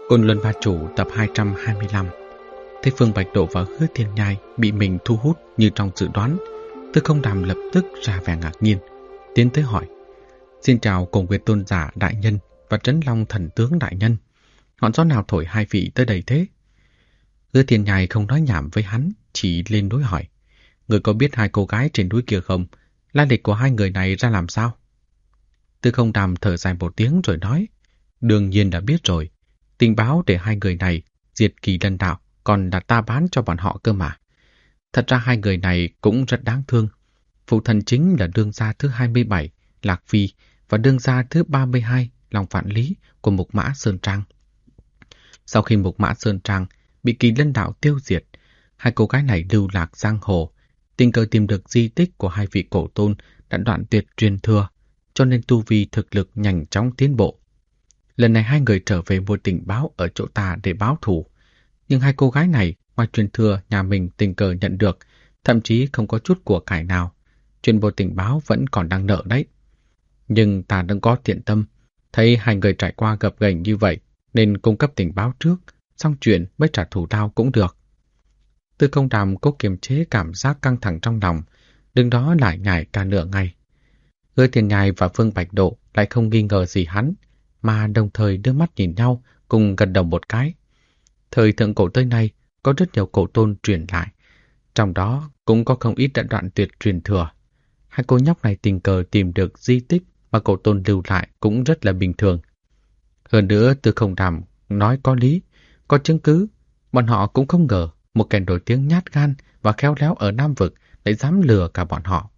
Côn Luân Ba Chủ tập 225. Thấy Phương Bạch Độ và Hứa Thiên Nhai bị mình thu hút như trong dự đoán, Tư Không Đàm lập tức ra vẻ ngạc nhiên, tiến tới hỏi: "Xin chào Cổ Nguyệt Tôn giả đại nhân và Trấn Long thần tướng đại nhân, ngọn gió nào thổi hai vị tới đây thế?" Hứa Thiên Nhai không nói nhảm với hắn, chỉ lên núi hỏi: "Người có biết hai cô gái trên núi kia không? Lai lịch của hai người này ra làm sao?" Tư Không Đàm thở dài một tiếng rồi nói: "Đương nhiên đã biết rồi. Tình báo để hai người này diệt Kỳ Lân đạo còn là ta bán cho bọn họ cơ mà. Thật ra hai người này cũng rất đáng thương. Phụ thần chính là đương gia thứ 27, Lạc Phi, và đương gia thứ 32, Long Vạn Lý của Mục Mã Sơn Trang. Sau khi Mục Mã Sơn Trang bị Kỳ Lân đạo tiêu diệt, hai cô gái này lưu lạc giang hồ, tình cờ tìm được di tích của hai vị cổ tôn đã đoạn tuyệt truyền thừa, cho nên tu vi thực lực nhanh chóng tiến bộ. Lần này hai người trở về mua tình báo ở chỗ ta để báo thù. Nhưng hai cô gái này, ngoài truyền thừa nhà mình tình cờ nhận được, thậm chí không có chút của cải nào. Chuyện bộ tình báo vẫn còn đang nợ đấy. Nhưng ta đang có thiện tâm, thấy hai người trải qua gập ghềnh như vậy, nên cung cấp tình báo trước, xong chuyện mới trả thù lao cũng được." Tư Không Đàm cố kiềm chế cảm giác căng thẳng trong lòng, đứng đó lại nhải cả nửa ngày. Hứa Thiên Nhai và Phương Bạch Độ lại không nghi ngờ gì hắn, mà đồng thời đưa mắt nhìn nhau cùng gật đầu một cái. Thời thượng cổ tới nay có rất nhiều cổ tôn truyền lại, trong đó cũng có không ít đã đoạn tuyệt truyền thừa. Hai cô nhóc này tình cờ tìm được di tích mà cổ tôn lưu lại cũng rất là bình thường. Hơn nữa, Tư Không Đàm nói có lý, có chứng cứ, bọn họ cũng không ngờ một kẻ nổi tiếng nhát gan và khéo léo ở Nam Vực lại dám lừa cả bọn họ.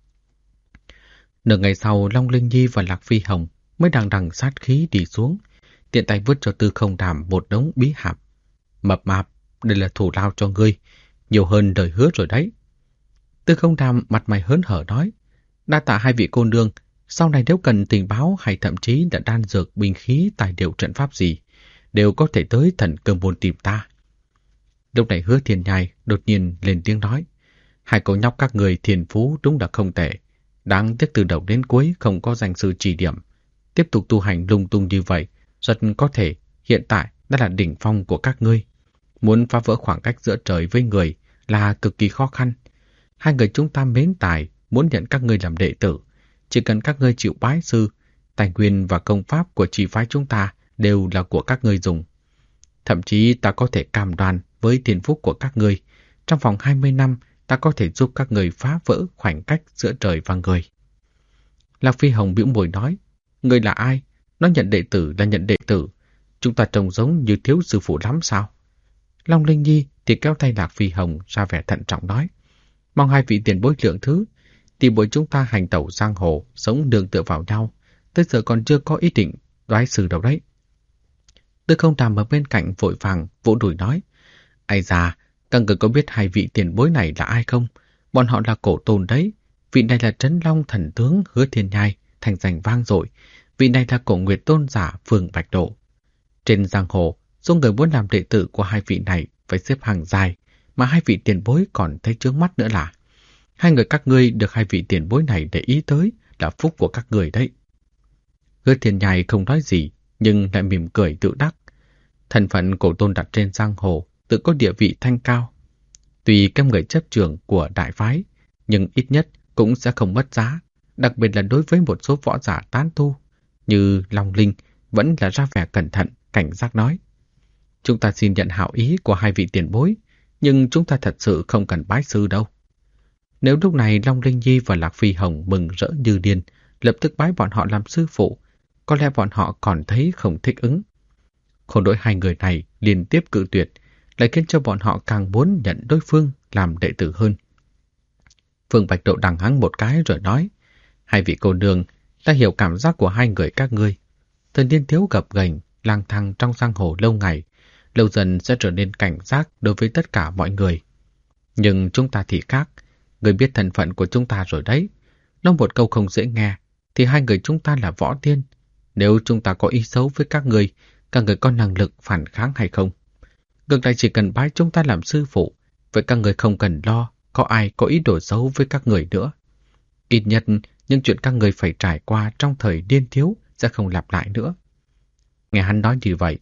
Nửa ngày sau, Long Linh Nhi và Lạc Phi Hồng mới đằng đằng sát khí đi xuống, tiện tay vứt cho Tư Không Đàm một đống bí hạp. "Mập mạp, đây là thù lao cho ngươi, nhiều hơn lời hứa rồi đấy." Tư Không Đàm mặt mày hớn hở nói: "Đa tạ hai vị cô nương, sau này nếu cần tình báo hay thậm chí là đan dược, binh khí, tài liệu trận pháp gì, đều có thể tới Thần Cơ Môn tìm ta." Lúc này Hứa Thiên Nhai đột nhiên lên tiếng nói: "Hai cô nhóc các người thiên phú đúng là không tệ, đáng tiếc từ đầu đến cuối không có danh sư chỉ điểm. Tiếp tục tu hành lung tung như vậy, rất có thể hiện tại đã là đỉnh phong của các ngươi. Muốn phá vỡ khoảng cách giữa trời với người là cực kỳ khó khăn. Hai người chúng ta mến tài, muốn nhận các ngươi làm đệ tử. Chỉ cần các ngươi chịu bái sư, tài nguyên và công pháp của chỉ phái chúng ta đều là của các ngươi dùng. Thậm chí ta có thể cam đoan với tiền phúc của các ngươi, trong vòng 20 năm ta có thể giúp các ngươi phá vỡ khoảng cách giữa trời và người." Lạc Phi Hồng bĩu môi nói: "Ngươi là ai? Nó nhận đệ tử là nhận đệ tử. Chúng ta trông giống như thiếu sư phụ lắm sao?" Long Linh Nhi thì kéo tay Lạc Phi Hồng ra vẻ thận trọng nói: "Mong hai vị tiền bối lượng thứ, tỷ bối chúng ta hành tẩu giang hồ, sống nương tựa vào nhau, tới giờ còn chưa có ý định đoái sư đâu đấy." Tư Không Đàm ở bên cạnh vội vàng vỗ đùi nói: "Ai già, các người có biết hai vị tiền bối này là ai không? Bọn họ là cổ tôn đấy. Vị này là Trấn Long thần tướng Hứa Thiên Nhai, thành danh vang dội. Vị này là Cổ Nguyệt tôn giả Phương Bạch Độ. Trên giang hồ, số người muốn làm đệ tử của hai vị này phải xếp hàng dài, mà hai vị tiền bối còn thấy chướng mắt nữa là hai người các ngươi được hai vị tiền bối này để ý tới là phúc của các người đấy." Hứa Thiên Nhai không nói gì, nhưng lại mỉm cười tự đắc. Thân phận cổ tôn đặt trên giang hồ tự có địa vị thanh cao. Tuy kém người chấp trường của đại phái, nhưng ít nhất cũng sẽ không mất giá, đặc biệt là đối với một số võ giả tán tu như Long Linh vẫn là ra vẻ cẩn thận, cảnh giác nói: "Chúng ta xin nhận hảo ý của hai vị tiền bối, nhưng chúng ta thật sự không cần bái sư đâu." Nếu lúc này Long Linh Nhi và Lạc Phi Hồng mừng rỡ như điên, lập tức bái bọn họ làm sư phụ, có lẽ bọn họ còn thấy không thích ứng. Khổ nỗi hai người này liên tiếp cự tuyệt, lại khiến cho bọn họ càng muốn nhận đối phương làm đệ tử hơn. Phương Bạch Độ đằng hắng một cái rồi nói: "Hai vị cô nương, ta hiểu cảm giác của hai người các ngươi. Thời niên thiếu gập ghềnh, lang thang trong giang hồ lâu ngày, lâu dần sẽ trở nên cảnh giác đối với tất cả mọi người. Nhưng chúng ta thì khác, người biết thân phận của chúng ta rồi đấy. Nói một câu không dễ nghe, thì hai người chúng ta là võ tiên. Nếu chúng ta có ý xấu với các người có năng lực phản kháng hay không? Ngược lại chỉ cần bái chúng ta làm sư phụ, vậy các người không cần lo có ai có ý đồ xấu với các người nữa. Ít nhất những chuyện các người phải trải qua trong thời niên thiếu sẽ không lặp lại nữa." Nghe hắn nói như vậy,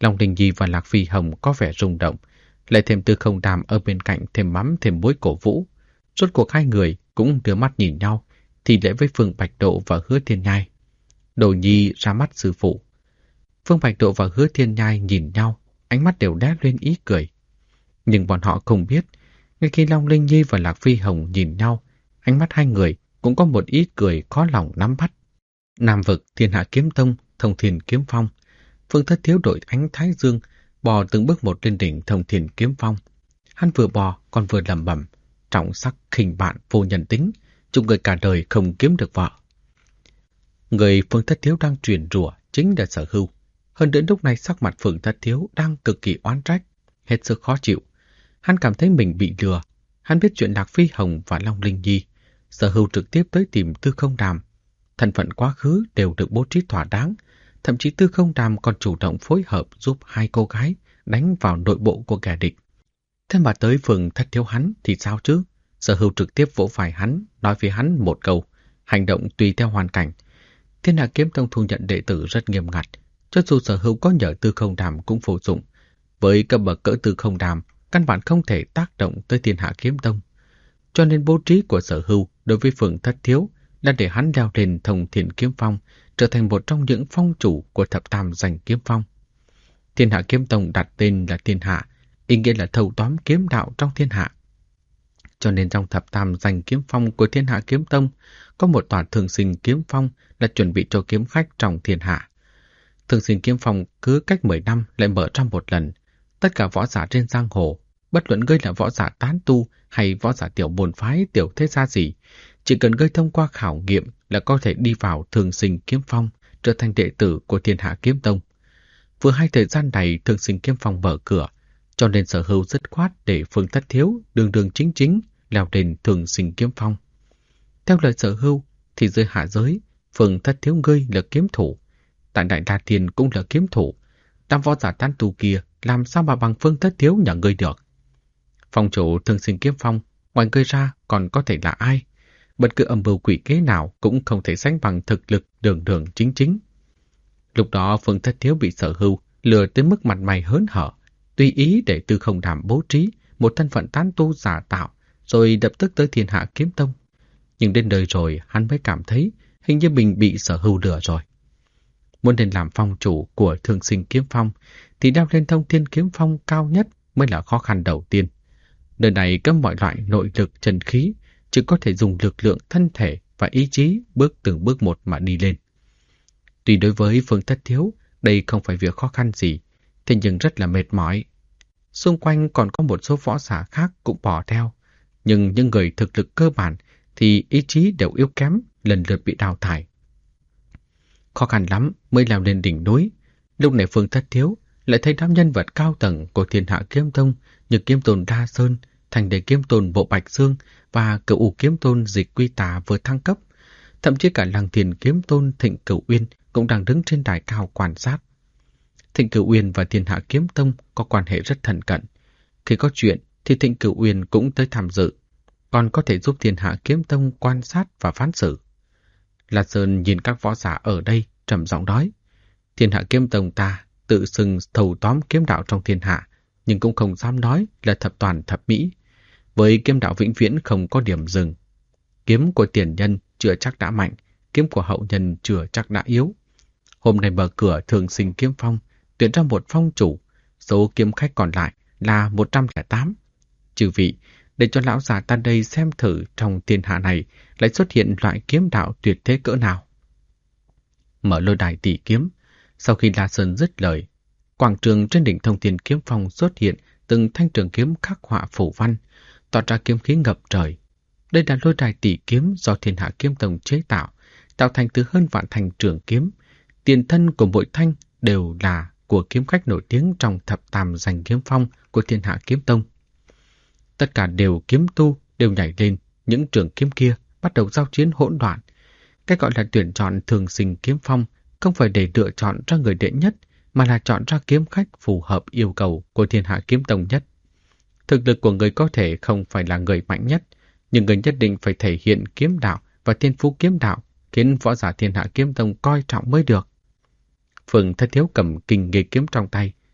Long Linh Nhi và Lạc Phi Hồng có vẻ rung động, lại thêm Tư Không Đàm ở bên cạnh thêm mắm thêm muối cổ vũ. Rốt cuộc hai người cũng đưa mắt nhìn nhau, thì lễ với Phương Bạch Độ và Hứa Thiên Nhai. Đồ Nhi ra mắt sư phụ. Phương Bạch Độ và Hứa Thiên Nhai nhìn nhau, ánh mắt đều đét lên ý cười. Nhưng bọn họ không biết, ngay khi Long Linh Nhi và Lạc Phi Hồng nhìn nhau, ánh mắt hai người cũng có một ý cười khó lòng nắm bắt. Nam vực Thiên Hạ Kiếm Tông, Thông Thiên Kiếm Phong. Phương Thất Thiếu đội ánh thái dương, bò từng bước một lên đỉnh Thông Thiên Kiếm Phong. Hắn vừa bò còn vừa lẩm bẩm, trọng sắc khinh bạn vô nhân tính, chung người cả đời không kiếm được vợ. Người Phương Thất Thiếu đang truyền rủa chính là Sở Hưu. Hơn nữa lúc này sắc mặt Phương Thất Thiếu đang cực kỳ oán trách, hết sức khó chịu. Hắn cảm thấy mình bị lừa. Hắn biết chuyện Lạc Phi Hồng và Long Linh Nhi. Sở Hưu trực tiếp tới tìm Tư Không Đàm. Thân phận quá khứ đều được bố trí thỏa đáng. Thậm chí Tư Không Đàm còn chủ động phối hợp giúp hai cô gái đánh vào nội bộ của kẻ địch. Thế mà tới Phương Thất Thiếu hắn thì sao chứ? Sở Hưu trực tiếp vỗ phải hắn, nói với hắn một câu, hành động tùy theo hoàn cảnh. Thiên Hạ Kiếm Tông thu nhận đệ tử rất nghiêm ngặt, cho dù Sở Hưu có nhờ Tư Không Đàm cũng vô dụng. Với cấp bậc cỡ Tư Không Đàm, căn bản không thể tác động tới Thiên Hạ Kiếm Tông. Cho nên bố trí của Sở Hưu đối với Phương Thất Thiếu là để hắn leo lên Thông Thiên Kiếm Phong, trở thành một trong những phong chủ của thập tam danh kiếm phong. Thiên Hạ Kiếm Tông đặt tên là Thiên Hạ, ý nghĩa là thâu tóm kiếm đạo trong thiên hạ. Cho nên trong thập tam danh kiếm phong của Thiên Hạ Kiếm Tông có một tòa Thường Sinh Kiếm Phong là chuẩn bị cho kiếm khách trong thiên hạ. Thường Sinh Kiếm Phong cứ cách 10 năm lại mở ra một lần. Tất cả võ giả trên giang hồ, bất luận ngươi là võ giả tán tu hay võ giả tiểu môn phái tiểu thế gia gì, chỉ cần ngươi thông qua khảo nghiệm là có thể đi vào Thường Sinh Kiếm Phong, trở thành đệ tử của Thiên Hạ Kiếm Tông. Vừa hai thời gian này Thường Sinh Kiếm Phong mở cửa, cho nên Sở Hưu dứt khoát để Phương Thất Thiếu đường đường chính chính leo lên Thường Sinh Kiếm Phong. Theo lời Sở Hưu thì dưới hạ giới, Phương Thất Thiếu ngươi là kiếm thủ, tại Đại Đa Thiên cũng là kiếm thủ. Tam võ giả tán tu kia làm sao mà bằng Phương Thất Thiếu nhà ngươi được? Phong chủ Thường Sinh Kiếm Phong, ngoài ngươi ra còn có thể là ai? Bất cứ âm mưu quỷ kế nào cũng không thể sánh bằng thực lực đường đường chính chính. Lúc đó Phương Thất Thiếu bị Sở Hưu lừa tới mức mặt mày hớn hở, tùy ý để Tư Không Đàm bố trí một thân phận tán tu giả tạo, rồi lập tức tới Thiên Hạ Kiếm Tông. Nhưng đến đời rồi hắn mới cảm thấy hình như mình bị Sở Hưu lừa rồi. Muốn lên làm phong chủ của Thường Sinh Kiếm Phong thì leo lên Thông Thiên Kiếm Phong cao nhất mới là khó khăn đầu tiên. Nơi này cấm mọi loại nội lực chân khí, chỉ có thể dùng lực lượng thân thể và ý chí bước từng bước một mà đi lên. Tuy đối với Phương Thất Thiếu, đây không phải việc khó khăn gì, thế nhưng rất là mệt mỏi. Xung quanh còn có một số võ giả khác cũng bỏ theo, nhưng những người thực lực cơ bản thì ý chí đều yếu kém, lần lượt bị đào thải. Khó khăn lắm mới leo lên đỉnh núi. Lúc này Phương Thất Thiếu lại thấy đám nhân vật cao tầng của Thiên Hạ Kiếm Tông như Kiếm Tôn Đa Sơn, Thành Đế Kiếm Tôn Bộ Bạch Dương và Cửu U Kiếm Tôn Dịch Quy Tà vừa thăng cấp. Thậm chí cả Lăng Thiên Kiếm Tôn Thịnh Cửu Uyên cũng đang đứng trên đài cao quan sát. Thịnh Cửu Uyên và Thiên Hạ Kiếm Tông có quan hệ rất thân cận. Khi có chuyện thì Thịnh Cửu Uyên cũng tới tham dự, còn có thể giúp Thiên Hạ Kiếm Tông quan sát và phán xử. La Sơn nhìn các võ giả ở đây, trầm giọng nói: Thiên Hạ Kiếm Tông ta tự xưng thâu tóm kiếm đạo trong thiên hạ, nhưng cũng không dám nói là thập toàn thập mỹ. Với kiếm đạo vĩnh viễn không có điểm dừng. Kiếm của tiền nhân chưa chắc đã mạnh, kiếm của hậu nhân chưa chắc đã yếu. Hôm nay mở cửa Thường Sinh Kiếm Phong, tuyển ra một phong chủ, số kiếm khách còn lại là 108. Chư vị, để cho lão già ta đây xem thử trong thiên hạ này lại xuất hiện loại kiếm đạo tuyệt thế cỡ nào. Mở lôi đài tỷ kiếm, sau khi La Sơn dứt lời, quảng trường trên đỉnh Thông Thiên Kiếm Phong xuất hiện từng thanh trường kiếm khắc họa phủ văn, tỏa ra kiếm khí ngập trời. Đây là lôi đài tỷ kiếm do Thiên Hạ Kiếm Tông chế tạo, tạo thành từ hơn vạn thanh trường kiếm. Tiền thân của mỗi thanh đều là của kiếm khách nổi tiếng trong thập tam danh kiếm phong của Thiên Hạ Kiếm Tông. Tất cả đều kiếm tu, đều nhảy lên những trường kiếm kia, bắt đầu giao chiến hỗn loạn. Cái gọi là tuyển chọn Thường Sinh Kiếm Phong không phải để lựa chọn ra người đệ nhất, mà là chọn ra kiếm khách phù hợp yêu cầu của Thiên Hạ Kiếm Tông nhất. Thực lực của người có thể không phải là người mạnh nhất, nhưng người nhất định phải thể hiện kiếm đạo và thiên phú kiếm đạo, khiến võ giả Thiên Hạ Kiếm Tông coi trọng mới được. Phương Thất Thiếu cầm kinh nghề kiếm trong tay,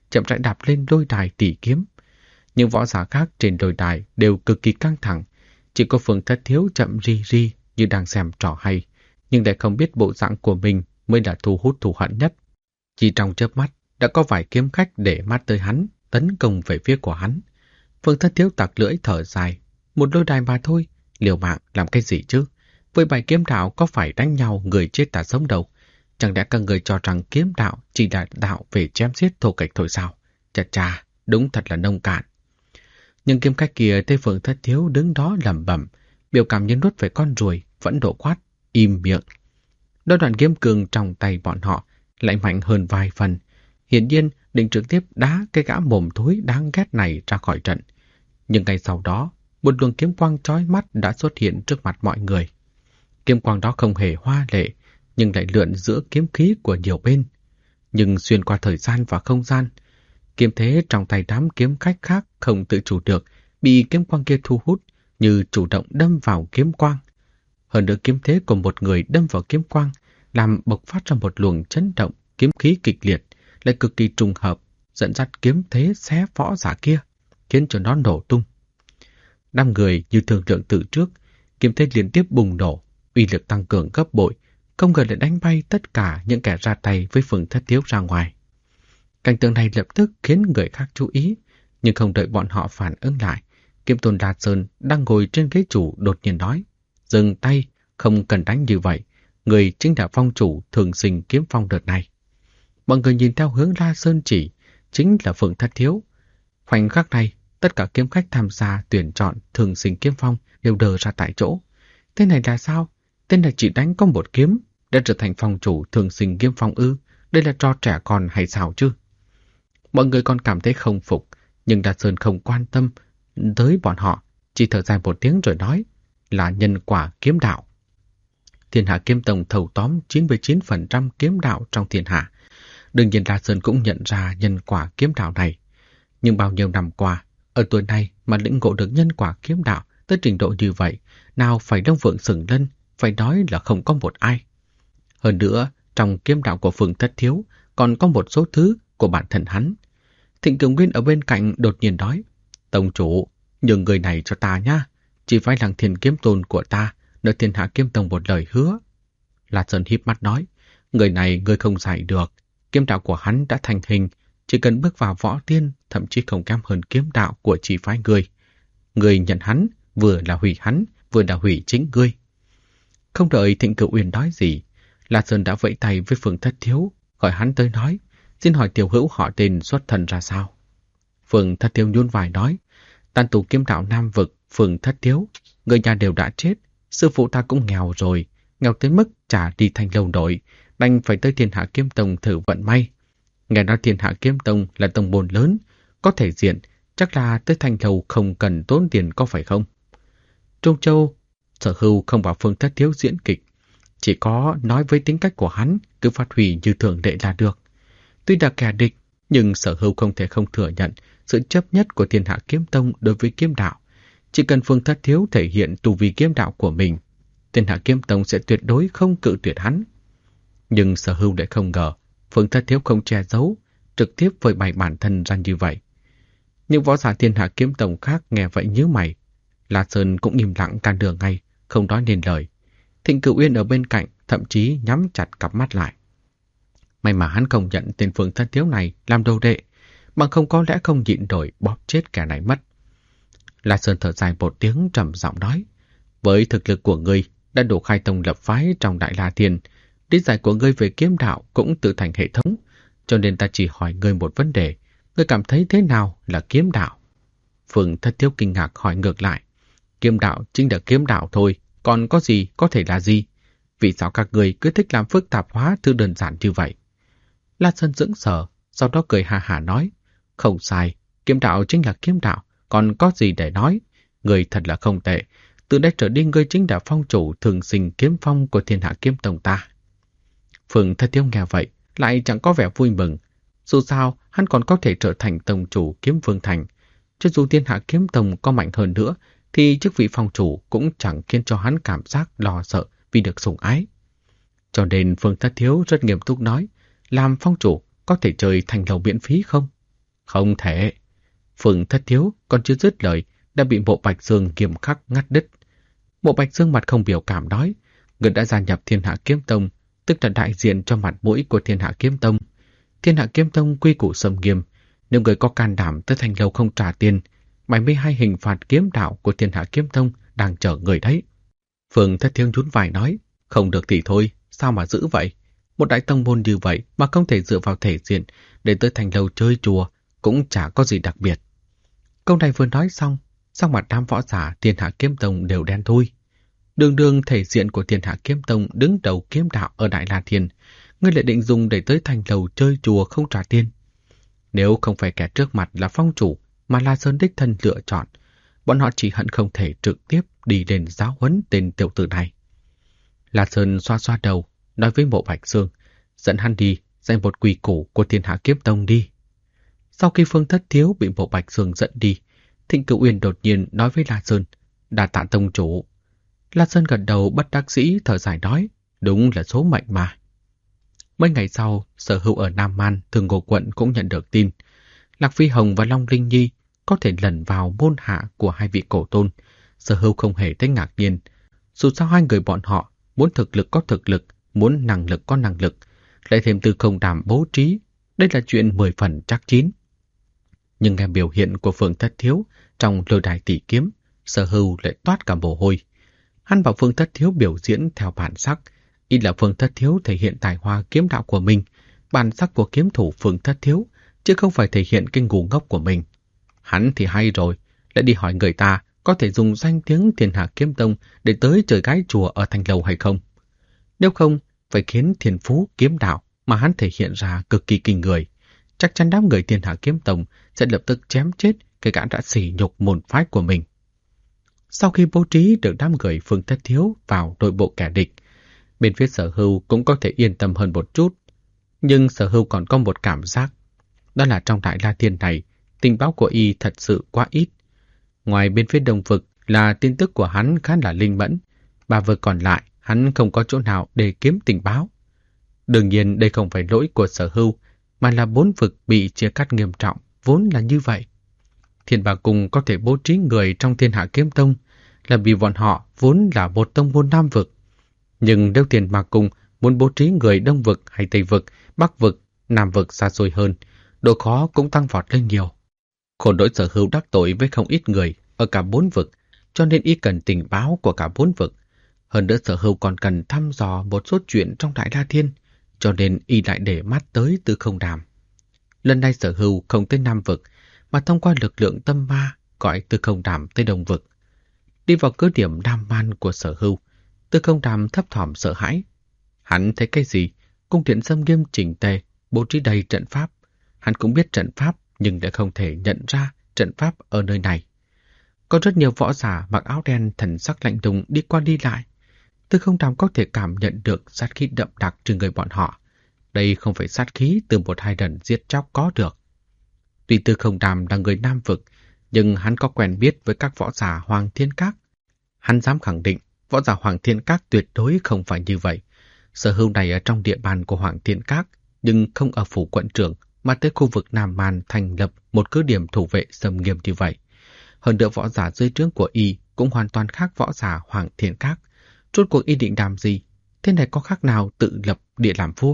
chậm rãi đạp lên đôi đài tỉ kiếm. Những võ giả khác trên đôi đài đều cực kỳ căng thẳng, chỉ có Phương Thất Thiếu chậm ri ri như đang xem trò hay, nhưng lại không biết bộ dạng của mình mới là thu hút thù hận nhất. Chỉ trong chớp mắt đã có vài kiếm khách để mắt tới hắn, tấn công về phía của hắn. Phương Thất Thiếu tặc lưỡi thở dài, một đôi đài mà thôi, liều mạng làm cái gì chứ? Với bài kiếm đạo có phải đánh nhau người chết ta sống đâu? Chẳng lẽ các người cho rằng kiếm đạo chỉ là đạo về chém giết thô kệch thôi sao? Chà chà, đúng thật là nông cạn. Nhưng kiếm khách kia thấy Phương Thất Thiếu đứng đó lẩm bẩm, biểu cảm như nuốt về con ruồi, vẫn độ quát, im miệng. Đôi đoạn kiếm cương trong tay bọn họ lại mạnh hơn vài phần, hiển nhiên định trực tiếp đá cái gã mồm thối đáng ghét này ra khỏi trận. Nhưng ngay sau đó, một luồng kiếm quang chói mắt đã xuất hiện trước mặt mọi người. Kiếm quang đó không hề hoa lệ, nhưng lại lượn giữa kiếm khí của nhiều bên. Nhưng xuyên qua thời gian và không gian, kiếm thế trong tay đám kiếm khách khác không tự chủ được, bị kiếm quang kia thu hút, như chủ động đâm vào kiếm quang. Hơn nữa kiếm thế của một người đâm vào kiếm quang, làm bộc phát ra một luồng chấn động, kiếm khí kịch liệt, lại cực kỳ trùng hợp, dẫn dắt kiếm thế xé võ giả kia, khiến cho nó nổ tung. Năm người như thương lượng từ trước, kiếm thế liên tiếp bùng nổ, uy lực tăng cường gấp bội, không ngờ lại đánh bay tất cả những kẻ ra tay với Phương Thất Thiếu ra ngoài. Cảnh tượng này lập tức khiến người khác chú ý, nhưng không đợi bọn họ phản ứng lại, Kiếm Tôn La Sơn đang ngồi trên ghế chủ đột nhiên nói: "Dừng tay, không cần đánh như vậy, người chính là phong chủ Thường Sinh Kiếm Phong đợt này." Mọi người nhìn theo hướng La Sơn chỉ, chính là Phương Thất Thiếu. Khoảnh khắc này, tất cả kiếm khách tham gia tuyển chọn Thường Sinh Kiếm Phong đều đờ ra tại chỗ. Thế này là sao? Tên này chỉ đánh có một kiếm, đã trở thành phong chủ Thường Sinh Kiếm Phong ư? Đây là trò trẻ con hay sao chứ? Mọi người còn cảm thấy không phục, nhưng La Sơn không quan tâm tới bọn họ, chỉ thở dài một tiếng rồi nói: "Là nhân quả kiếm đạo." Thiên Hạ Kiếm Tông thâu tóm 99% kiếm đạo trong thiên hạ. Đương nhiên La Sơn cũng nhận ra nhân quả kiếm đạo này. Nhưng bao nhiêu năm qua, ở tuổi này mà lĩnh ngộ được nhân quả kiếm đạo tới trình độ như vậy, nào phải đông vượng sừng lân, phải nói là không có một ai. Hơn nữa, trong kiếm đạo của Phương Thất Thiếu còn có một số thứ của bản thân hắn. Thịnh Cường Nguyên ở bên cạnh đột nhiên nói: "Tông chủ, nhường người này cho ta nhá, chỉ phải Lăng Thiên Kiếm Tôn của ta, nơi Thiên Hạ Kiếm Tông một lời hứa." La Sơn híp mắt nói: "Người này ngươi không giải được, kiếm đạo của hắn đã thành hình, chỉ cần bước vào võ tiên, thậm chí không kém hơn kiếm đạo của chỉ phái ngươi. Ngươi nhận hắn, vừa là hủy hắn, vừa là hủy chính ngươi." Không đợi Thịnh Cửu Uyên nói gì, La Sơn đã vẫy tay với Phương Thất Thiếu, gọi hắn tới nói: "Xin hỏi tiểu hữu họ tên xuất thân ra sao?" Phương Thất Thiếu nhún vai nói: "Tán tu kiếm đạo Nam Vực, Phương Thất Thiếu, người nhà đều đã chết, sư phụ ta cũng nghèo rồi, nghèo tới mức chả đi thành lâu nổi, đành phải tới Thiên Hạ Kiếm Tông thử vận may. Nghe nói Thiên Hạ Kiếm Tông là tông môn lớn, có thể diện, chắc là tới thành lầu không cần tốn tiền có phải không?" Trung Châu, Sở Hưu không bảo Phương Thất Thiếu diễn kịch, chỉ có nói với tính cách của hắn cứ phát huy như thường lệ là được. Tuy là kẻ địch, nhưng Sở Hưu không thể không thừa nhận sự chấp nhất của Thiên Hạ Kiếm Tông đối với kiếm đạo. Chỉ cần Phương Thất Thiếu thể hiện tu vi kiếm đạo của mình, Thiên Hạ Kiếm Tông sẽ tuyệt đối không cự tuyệt hắn. Nhưng Sở Hưu lại không ngờ Phương Thất Thiếu không che giấu, trực tiếp phơi bày bản thân ra như vậy. Những võ giả Thiên Hạ Kiếm Tông khác nghe vậy nhíu mày. La Sơn cũng im lặng cả nửa ngày, không nói nên lời. Thịnh Cửu Uyên ở bên cạnh thậm chí nhắm chặt cặp mắt lại. May mà hắn không nhận tên Phương Thất Thiếu này làm đồ đệ, bằng không có lẽ không nhịn nổi bóp chết kẻ này mất. La Sơn thở dài một tiếng trầm giọng nói: "Với thực lực của ngươi đã đủ khai tông lập phái trong Đại La Thiên, lý giải của ngươi về kiếm đạo cũng tự thành hệ thống, cho nên ta chỉ hỏi ngươi một vấn đề, ngươi cảm thấy thế nào là kiếm đạo?" Phương Thất Thiếu kinh ngạc hỏi ngược lại: "Kiếm đạo chính là kiếm đạo thôi, còn có gì có thể là gì? Vì sao các ngươi cứ thích làm phức tạp hóa thứ đơn giản như vậy?" La Sơn sững sờ, sau đó cười ha hả nói: "Không sai, kiếm đạo chính là kiếm đạo, còn có gì để nói? Ngươi thật là không tệ, từ đây trở đi ngươi chính là phong chủ Thường Sinh Kiếm Phong của Thiên Hạ Kiếm Tông ta." Phương Thất Thiếu nghe vậy, lại chẳng có vẻ vui mừng. Dù sao, hắn còn có thể trở thành tông chủ Kiếm Vương Thành. Cho dù Thiên Hạ Kiếm Tông có mạnh hơn nữa, thì chức vị phong chủ cũng chẳng khiến cho hắn cảm giác lo sợ vì được sủng ái. Cho nên Phương Thất Thiếu rất nghiêm túc nói: "Làm phong chủ có thể chơi thành lầu miễn phí không?" Không thể. Phương Thất Thiếu còn chưa dứt lời đã bị Mộ Bạch Dương nghiêm khắc ngắt đứt. Mộ Bạch Dương mặt không biểu cảm nói, người đã gia nhập Thiên Hạ Kiếm Tông, tức là đại diện cho mặt mũi của Thiên Hạ Kiếm Tông. Thiên Hạ Kiếm Tông quy củ sầm nghiêm, nếu người có can đảm tới Thanh Lâu không trả tiền, 72 hình phạt kiếm đạo của Thiên Hạ Kiếm Tông đang chờ người đấy. Phương Thất Thiếu nhún vai nói, không được thì thôi, sao mà giữ vậy? Một đại tông môn như vậy mà không thể dựa vào thể diện để tới Thanh Lâu chơi chùa cũng chả có gì đặc biệt. Câu này vừa nói xong, sắc mặt đám võ giả Thiên Hạ Kiếm Tông đều đen thui. Đường đường thể diện của Thiên Hạ Kiếm Tông đứng đầu kiếm đạo ở Đại La Thiên, ngươi lại định dùng để tới Thanh Lâu chơi chùa không trả tiền. Nếu không phải kẻ trước mặt là phong chủ mà La Sơn đích thân lựa chọn, bọn họ chỉ hận không thể trực tiếp đi lên giáo huấn tên tiểu tử này. La Sơn xoa xoa đầu, nói với Mộ Bạch Dương, dẫn hắn đi, dạy một quy củ của Thiên Hạ Kiếm Tông đi. Sau khi Phương Thất Thiếu bị Mộ Bạch Dương dẫn đi, Thịnh Cửu Uyên đột nhiên nói với La Sơn, đa tạ tông chủ. La Sơn gật đầu bất đắc dĩ thở dài nói, đúng là số mệnh mà. Mấy ngày sau, Sở Hữu ở Nam Man, Thường Ngộ quận cũng nhận được tin. Lạc Phi Hồng và Long Linh Nhi có thể lẩn vào môn hạ của hai vị cổ tôn. Sở Hữu không hề thấy ngạc nhiên. Dù sao hai người bọn họ muốn thực lực có thực lực, muốn năng lực có năng lực, lại thêm Tư Không Đàm bố trí, đây là chuyện 10 phần chắc chín. Nhưng nghe biểu hiện của Phương Thất Thiếu trong Lôi Đài Tỷ Kiếm, Sở Hữu lại toát cả mồ hôi. Hắn bảo Phương Thất Thiếu biểu diễn theo bản sắc, ý là Phương Thất Thiếu thể hiện tài hoa kiếm đạo của mình, bản sắc của kiếm thủ Phương Thất Thiếu, chứ không phải thể hiện cái ngu ngốc của mình. Hắn thì hay rồi, lại đi hỏi người ta có thể dùng danh tiếng Thiên Hạ Kiếm Tông để tới chơi gái chùa ở Thanh Lâu hay không. Nếu không, phải khiến thiên phú kiếm đạo mà hắn thể hiện ra cực kỳ kinh người. Chắc chắn đám người Thiên Hạ Kiếm Tông sẽ lập tức chém chết cái gã đã sỉ nhục môn phái của mình. Sau khi bố trí được đám người Phương Thất Thiếu vào nội bộ kẻ địch, bên phía Sở Hữu cũng có thể yên tâm hơn một chút. Nhưng Sở Hữu còn có một cảm giác, đó là trong Đại La Thiên này, tình báo của y thật sự quá ít. Ngoài bên phía Đông Vực là tin tức của hắn khá là linh mẫn, 3 vực còn lại hắn không có chỗ nào để kiếm tình báo. Đương nhiên đây không phải lỗi của Sở Hữu, mà là 4 vực bị chia cắt nghiêm trọng, vốn là như vậy. Thiên Bà Cung có thể bố trí người trong Thiên Hạ Kiếm Tông là vì bọn họ vốn là một tông môn Nam vực. Nhưng nếu Thiên Bà Cung muốn bố trí người Đông vực hay Tây vực, Bắc vực, Nam vực xa xôi hơn, độ khó cũng tăng vọt lên nhiều. Khổ nỗi Sở Hữu đắc tội với không ít người ở cả 4 vực, cho nên y cần tình báo của cả 4 vực. Hơn nữa Sở Hữu còn cần thăm dò một số chuyện trong Đại La Thiên, cho nên y lại để mắt tới Tư Không Đàm. Lần này Sở Hữu không tới Nam vực, mà thông qua lực lượng tâm ma gọi Tư Không Đàm tới Đông vực. Đi vào cứ điểm Nam Man của Sở Hữu, Tư Không Đàm thấp thỏm sợ hãi. Hắn thấy cái gì? Cung điện xâm nghiêm chỉnh tề, bố trí đầy trận pháp. Hắn cũng biết trận pháp, nhưng lại không thể nhận ra trận pháp ở nơi này. Có rất nhiều võ giả mặc áo đen thần sắc lạnh lùng đi qua đi lại. Tư Không Đàm có thể cảm nhận được sát khí đậm đặc trên người bọn họ. Đây không phải sát khí từ một hai lần giết chóc có được. Tuy Tư Không Đàm là người Nam vực, nhưng hắn có quen biết với các võ giả Hoàng Thiên Các. Hắn dám khẳng định võ giả Hoàng Thiên Các tuyệt đối không phải như vậy. Sở Hữu này ở trong địa bàn của Hoàng Thiên Các, nhưng không ở phủ quận trưởng, mà tới khu vực Nam Man thành lập một cứ điểm thủ vệ xâm nghiêm như vậy. Hơn nữa võ giả dưới trướng của y cũng hoàn toàn khác võ giả Hoàng Thiên Các. Rốt cuộc y định làm gì? Thế này có khác nào tự lập địa làm vua?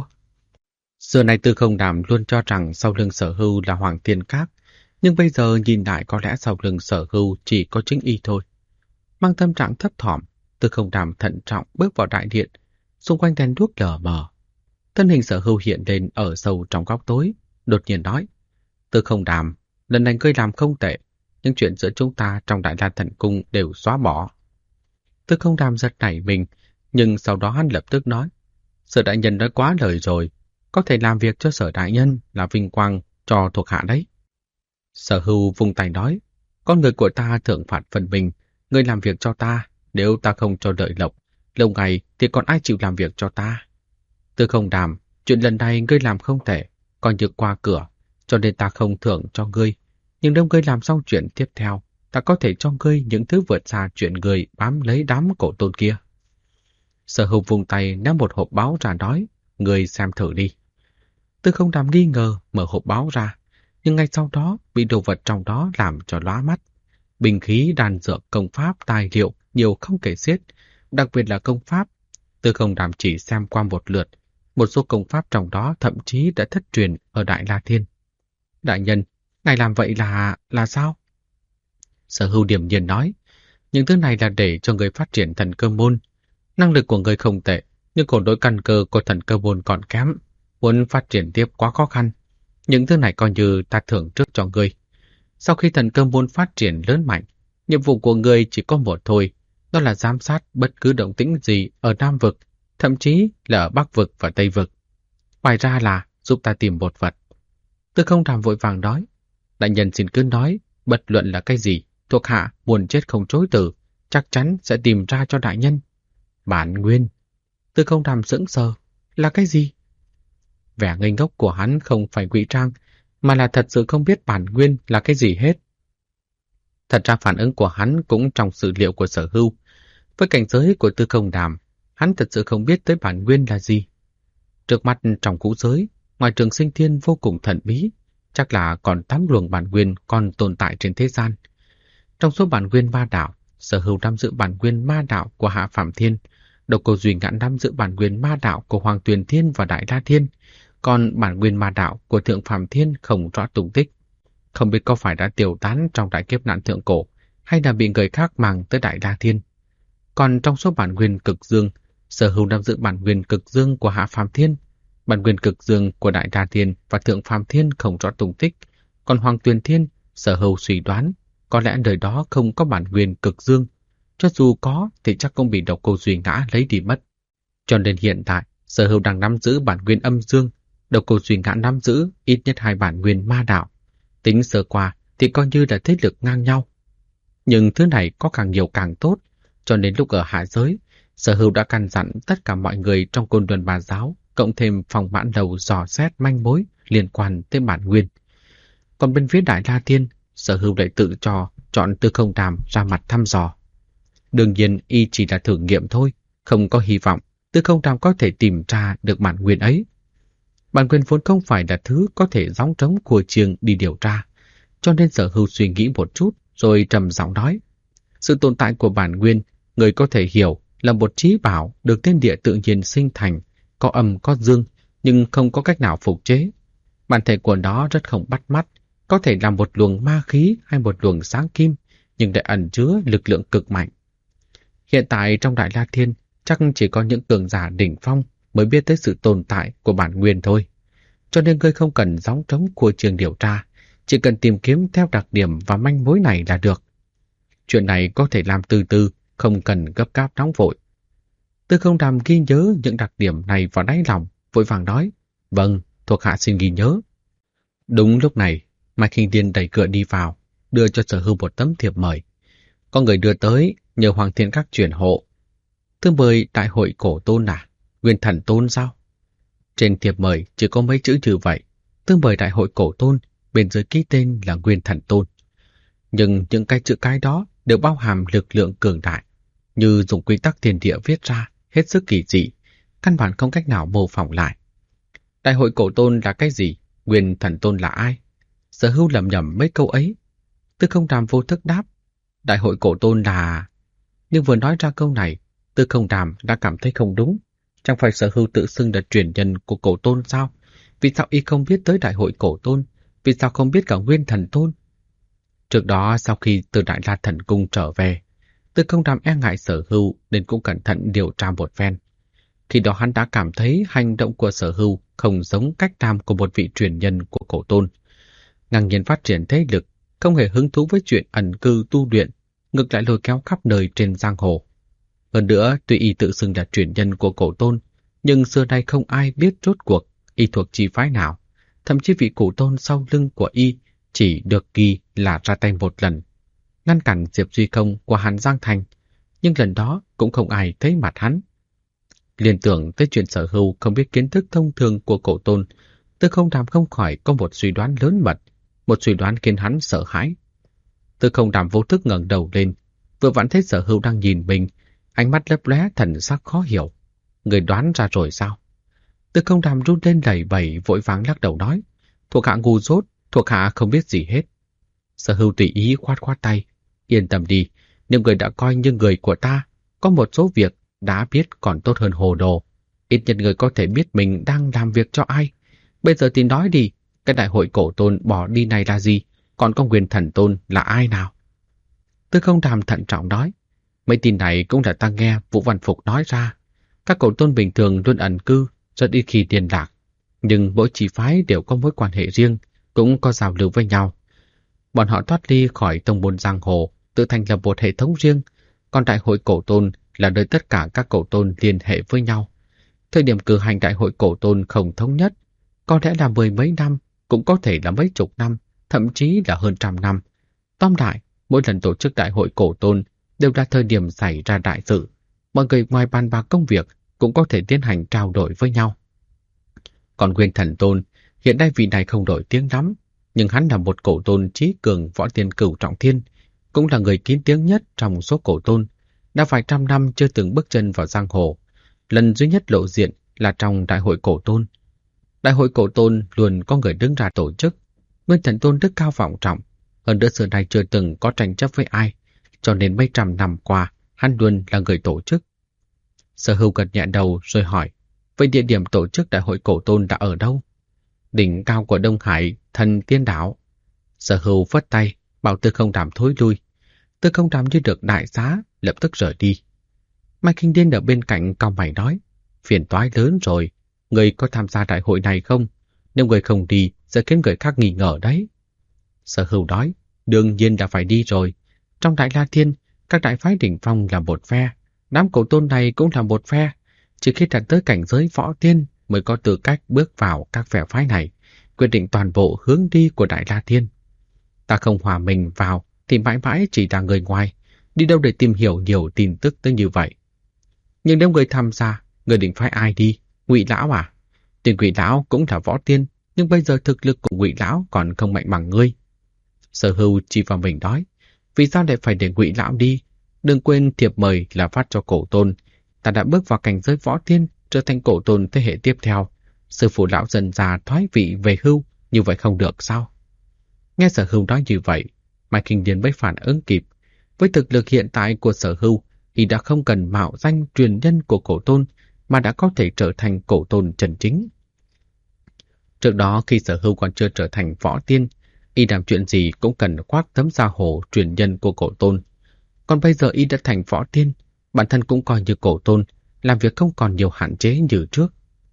Xưa nay Tư Không Đàm luôn cho rằng sau lưng Sở Hữu là Hoàng Thiên Các, nhưng bây giờ nhìn lại có lẽ sau lưng Sở Hữu chỉ có chính y thôi. Mang tâm trạng thấp thỏm, Tư Không Đàm thận trọng bước vào đại điện, xung quanh đèn đuốc lờ mờ. Thân hình Sở Hữu hiện lên ở sâu trong góc tối, đột nhiên nói: Tư Không Đàm, lần này ngươi làm không tệ, nhưng chuyện giữa chúng ta trong Đại La Thần Cung đều xóa bỏ. Tư Không Đàm giật nảy mình, nhưng sau đó hắn lập tức nói: Sở đại nhân nói quá lời rồi, có thể làm việc cho Sở đại nhân là vinh quang cho thuộc hạ đấy. Sở Hữu vung tay nói: Con người của ta thưởng phạt phần mình, ngươi làm việc cho ta, nếu ta không cho lợi lộc, lâu ngày thì còn ai chịu làm việc cho ta. Tư Không Đàm, chuyện lần này ngươi làm không thể, coi như qua cửa, cho nên ta không thưởng cho ngươi. Nhưng nếu ngươi làm xong chuyện tiếp theo, ta có thể cho ngươi những thứ vượt xa chuyện ngươi bám lấy đám cổ tôn kia. Sở Hữu vùng tay ném một hộp báo ra nói: Ngươi xem thử đi. Tư Không Đàm nghi ngờ mở hộp báo ra, nhưng ngay sau đó bị đồ vật trong đó làm cho lóa mắt. Bình khí, đan dược, công pháp, tài liệu nhiều không kể xiết, đặc biệt là công pháp. Tư Không Đàm chỉ xem qua một lượt, một số công pháp trong đó thậm chí đã thất truyền ở Đại La Thiên. Đại nhân, ngài làm vậy là sao? Sở Hưu điềm nhiên nói, những thứ này là để cho người phát triển thần cơ môn. Năng lực của người không tệ, nhưng cổ đối căn cơ của thần cơ môn còn kém. Muốn phát triển tiếp quá khó khăn. Những thứ này coi như ta thưởng trước cho ngươi. Sau khi thần cơ môn phát triển lớn mạnh, nhiệm vụ của ngươi chỉ có một thôi, đó là giám sát bất cứ động tĩnh gì ở Nam Vực, thậm chí là ở Bắc Vực và Tây Vực. Ngoài ra là giúp ta tìm một vật. Tư Không Đàm vội vàng nói, đại nhân xin cứ nói, bất luận là cái gì, thuộc hạ buồn chết không chối từ, chắc chắn sẽ tìm ra cho đại nhân. Bản nguyên. Tư Không Đàm sững sờ, là cái gì? Vẻ ngây ngốc của hắn không phải ngụy trang, mà là thật sự không biết bản nguyên là cái gì hết. Thật ra phản ứng của hắn cũng trong sự liệu của Sở Hưu. Với cảnh giới của Tư Không Đàm, hắn thật sự không biết tới bản nguyên là gì. Trước mắt trong cũ giới, ngoài Trường Sinh Thiên vô cùng thần bí, chắc là còn 8 luồng bản nguyên còn tồn tại trên thế gian. Trong số bản nguyên ma đạo, Sở Hưu nắm giữ bản nguyên ma đạo của Hạ Phạm Thiên, Độc Cô Duy Ngạn nắm giữ bản nguyên ma đạo của Hoàng Tuyền Thiên và Đại La Thiên, còn bản nguyên ma đạo của Thượng Phạm Thiên không rõ tung tích. Không biết có phải đã tiêu tán trong đại kiếp nạn thượng cổ, hay là bị người khác mang tới Đại La Thiên. Còn trong số bản nguyên cực dương, Sở Hưu nắm giữ bản nguyên cực dương của Hạ Phạm Thiên, bản nguyên cực dương của Đại La Thiên và Thượng Phạm Thiên không rõ tung tích. Còn Hoàng Tuyền Thiên, Sở Hưu suy đoán, có lẽ nơi đó không có bản nguyên cực dương. Cho dù có thì chắc cũng bị Độc Cô Duy Ngã lấy đi mất. Cho nên hiện tại, Sở Hưu đang nắm giữ bản nguyên âm dương, Độc Cô Duy Ngã nắm giữ ít nhất 2 bản nguyên ma đạo. Tính sơ qua thì coi như là thế lực ngang nhau. Nhưng thứ này có càng nhiều càng tốt, cho nên lúc ở hạ giới, Sở Hưu đã căn dặn tất cả mọi người trong Côn Luân Bà Giáo, cộng thêm phòng mãn đầu dò xét manh mối liên quan tới bản nguyên. Còn bên phía Đại La Thiên, Sở Hưu lại tự chọn Tư Không Đàm ra mặt thăm dò. Đương nhiên y chỉ là thử nghiệm thôi, không có hy vọng Tư Không Đàm có thể tìm ra được bản nguyên ấy. Bản nguyên vốn không phải là thứ có thể gióng trống của trường đi điều tra, cho nên Sở Hưu suy nghĩ một chút rồi trầm giọng nói. Sự tồn tại của bản nguyên, người có thể hiểu là một trí bảo được thiên địa tự nhiên sinh thành, có âm có dương, nhưng không có cách nào phục chế. Bản thể của nó rất không bắt mắt, có thể là một luồng ma khí hay một luồng sáng kim, nhưng lại ẩn chứa lực lượng cực mạnh. Hiện tại trong Đại La Thiên, chắc chỉ có những cường giả đỉnh phong mới biết tới sự tồn tại của bản nguyên thôi. Cho nên ngươi không cần gióng trống của trường điều tra, chỉ cần tìm kiếm theo đặc điểm và manh mối này là được. Chuyện này có thể làm từ từ, không cần gấp gáp nóng vội. Tư Không Đàm ghi nhớ những đặc điểm này vào đáy lòng, vội vàng nói, vâng, thuộc hạ xin ghi nhớ. Đúng lúc này, Mai Khinh Điên đẩy cửa đi vào, đưa cho Sở Hưu một tấm thiệp mời. Có người đưa tới, nhờ Hoàng Thiên Các chuyển hộ. Thư mời đại hội cổ tôn à? Nguyên Thần Tôn sao? Trên thiệp mời chỉ có mấy chữ như vậy. Thư mời đại hội cổ tôn, bên dưới ký tên là Nguyên Thần Tôn. Nhưng những cái chữ cái đó đều bao hàm lực lượng cường đại, như dùng quy tắc thiên địa viết ra, hết sức kỳ dị, căn bản không cách nào mô phỏng lại. Đại hội cổ tôn là cái gì? Nguyên Thần Tôn là ai? Sở Hưu lẩm nhẩm mấy câu ấy. Tư Không Đàm vô thức đáp, đại hội cổ tôn là... Nhưng vừa nói ra câu này, Tư Không Đàm đã cảm thấy không đúng. Chẳng phải Sở Hưu tự xưng là truyền nhân của cổ tôn sao? Vì sao y không biết tới đại hội cổ tôn? Vì sao không biết cả Nguyên Thần Tôn? Trước đó sau khi từ Đại La Thần Cung trở về, Tư Không Đàm e ngại Sở Hưu nên cũng cẩn thận điều tra một phen. Khi đó hắn đã cảm thấy hành động của Sở Hưu không giống cách làm của một vị truyền nhân của cổ tôn. Ngang nhiên phát triển thế lực, không hề hứng thú với chuyện ẩn cư tu luyện, ngược lại lôi kéo khắp nơi trên giang hồ. Hơn nữa, tuy y tự xưng là truyền nhân của cổ tôn, nhưng xưa nay không ai biết rốt cuộc y thuộc chi phái nào. Thậm chí vị cổ tôn sau lưng của y chỉ được ghi là ra tay một lần, ngăn cản Diệp Duy Công của Hàn Giang Thành, nhưng lần đó cũng không ai thấy mặt hắn. Liên tưởng tới chuyện Sở Hưu không biết kiến thức thông thường của cổ tôn, Tư Không Đàm không khỏi có một suy đoán lớn mật, một suy đoán khiến hắn sợ hãi. Tư Không Đàm vô thức ngẩng đầu lên, vừa vặn thấy Sở Hưu đang nhìn mình, ánh mắt lấp lóe thần sắc khó hiểu. Người đoán ra rồi sao? Tư Không Đàm run lên lẩy bẩy vội vàng lắc đầu nói, thuộc hạ ngu dốt Thuộc hạ không biết gì hết. Sở Hưu tùy ý khoát khoát tay. Yên tâm đi, nếu người đã coi như người của ta, có một số việc đã biết còn tốt hơn hồ đồ. Ít nhất người có thể biết mình đang làm việc cho ai. Bây giờ thì nói đi, cái đại hội cổ tôn bỏ đi này là gì? Còn có Nguyên Thần Tôn là ai nào? Tư Không Đàm thận trọng nói. Mấy tin này cũng là ta nghe Vũ Văn Phục nói ra. Các cổ tôn bình thường luôn ẩn cư, rất ít khi tiền lạc. Nhưng mỗi chỉ phái đều có mối quan hệ riêng, cũng có giao lưu với nhau. Bọn họ thoát ly khỏi tông môn giang hồ, tự thành lập một hệ thống riêng. Còn đại hội cổ tôn là nơi tất cả các cổ tôn liên hệ với nhau. Thời điểm cử hành đại hội cổ tôn không thống nhất, có lẽ là 10 mấy năm, cũng có thể là mấy chục năm, thậm chí là hơn trăm năm. Tóm lại, mỗi lần tổ chức đại hội cổ tôn đều là thời điểm xảy ra đại sự. Mọi người ngoài bàn bạc công việc cũng có thể tiến hành trao đổi với nhau. Còn Nguyên Thần Tôn, hiện nay vị này không nổi tiếng lắm, nhưng hắn là một cổ tôn trí cường võ tiên cửu trọng thiên, cũng là người kín tiếng nhất trong số cổ tôn, đã vài trăm năm chưa từng bước chân vào giang hồ. Lần duy nhất lộ diện là trong đại hội cổ tôn. Đại hội cổ tôn luôn có người đứng ra tổ chức. Nguyên Thần Tôn đức cao vọng trọng, hơn nữa xưa nay chưa từng có tranh chấp với ai, cho nên mấy trăm năm qua hắn luôn là người tổ chức. Sở Hưu gật nhẹ đầu rồi hỏi, vậy địa điểm tổ chức đại hội cổ tôn đã ở đâu? Đỉnh cao của Đông Hải, Thần Tiên Đảo. Sở Hưu phất tay, bảo Tư Không Đàm thối lui. Tư Không Đàm như được đại xá, lập tức rời đi. Mai Kinh Điên ở bên cạnh cau mày nói, phiền toái lớn rồi, người có tham gia đại hội này không? Nếu người không đi, sẽ khiến người khác nghi ngờ đấy. Sở Hưu nói, đương nhiên là phải đi rồi. Trong Đại La Thiên, các đại phái đỉnh phong là một phe, đám cổ tôn này cũng là một phe. Chỉ khi đạt tới cảnh giới võ tiên mới có tư cách bước vào các phe phái này, quyết định toàn bộ hướng đi của Đại La Thiên. Ta không hòa mình vào thì mãi mãi chỉ là người ngoài, đi đâu để tìm hiểu nhiều tin tức tới như vậy. Nhưng nếu người tham gia, người định phái ai đi? Ngụy Lão à? Tiền Ngụy Lão cũng là võ tiên, nhưng bây giờ thực lực của Ngụy Lão còn không mạnh bằng ngươi. Sở Hưu chỉ vào mình nói, vì sao lại phải để Ngụy Lão đi? Đừng quên thiệp mời là phát cho cổ tôn. Ta đã bước vào cảnh giới võ tiên, trở thành cổ tôn thế hệ tiếp theo. Sư phụ lão dần già thoái vị về hưu, như vậy không được sao? Nghe Sở Hưu nói như vậy, Mai Kinh Điền mới phản ứng kịp. Với thực lực hiện tại của Sở Hưu, y đã không cần mạo danh truyền nhân của cổ tôn, mà đã có thể trở thành cổ tôn chân chính. Trước đó khi Sở Hưu còn chưa trở thành võ tiên, y làm chuyện gì cũng cần khoác tấm da hổ truyền nhân của cổ tôn. Còn bây giờ y đã thành võ tiên, bản thân cũng coi như cổ tôn, làm việc không còn nhiều hạn chế như trước.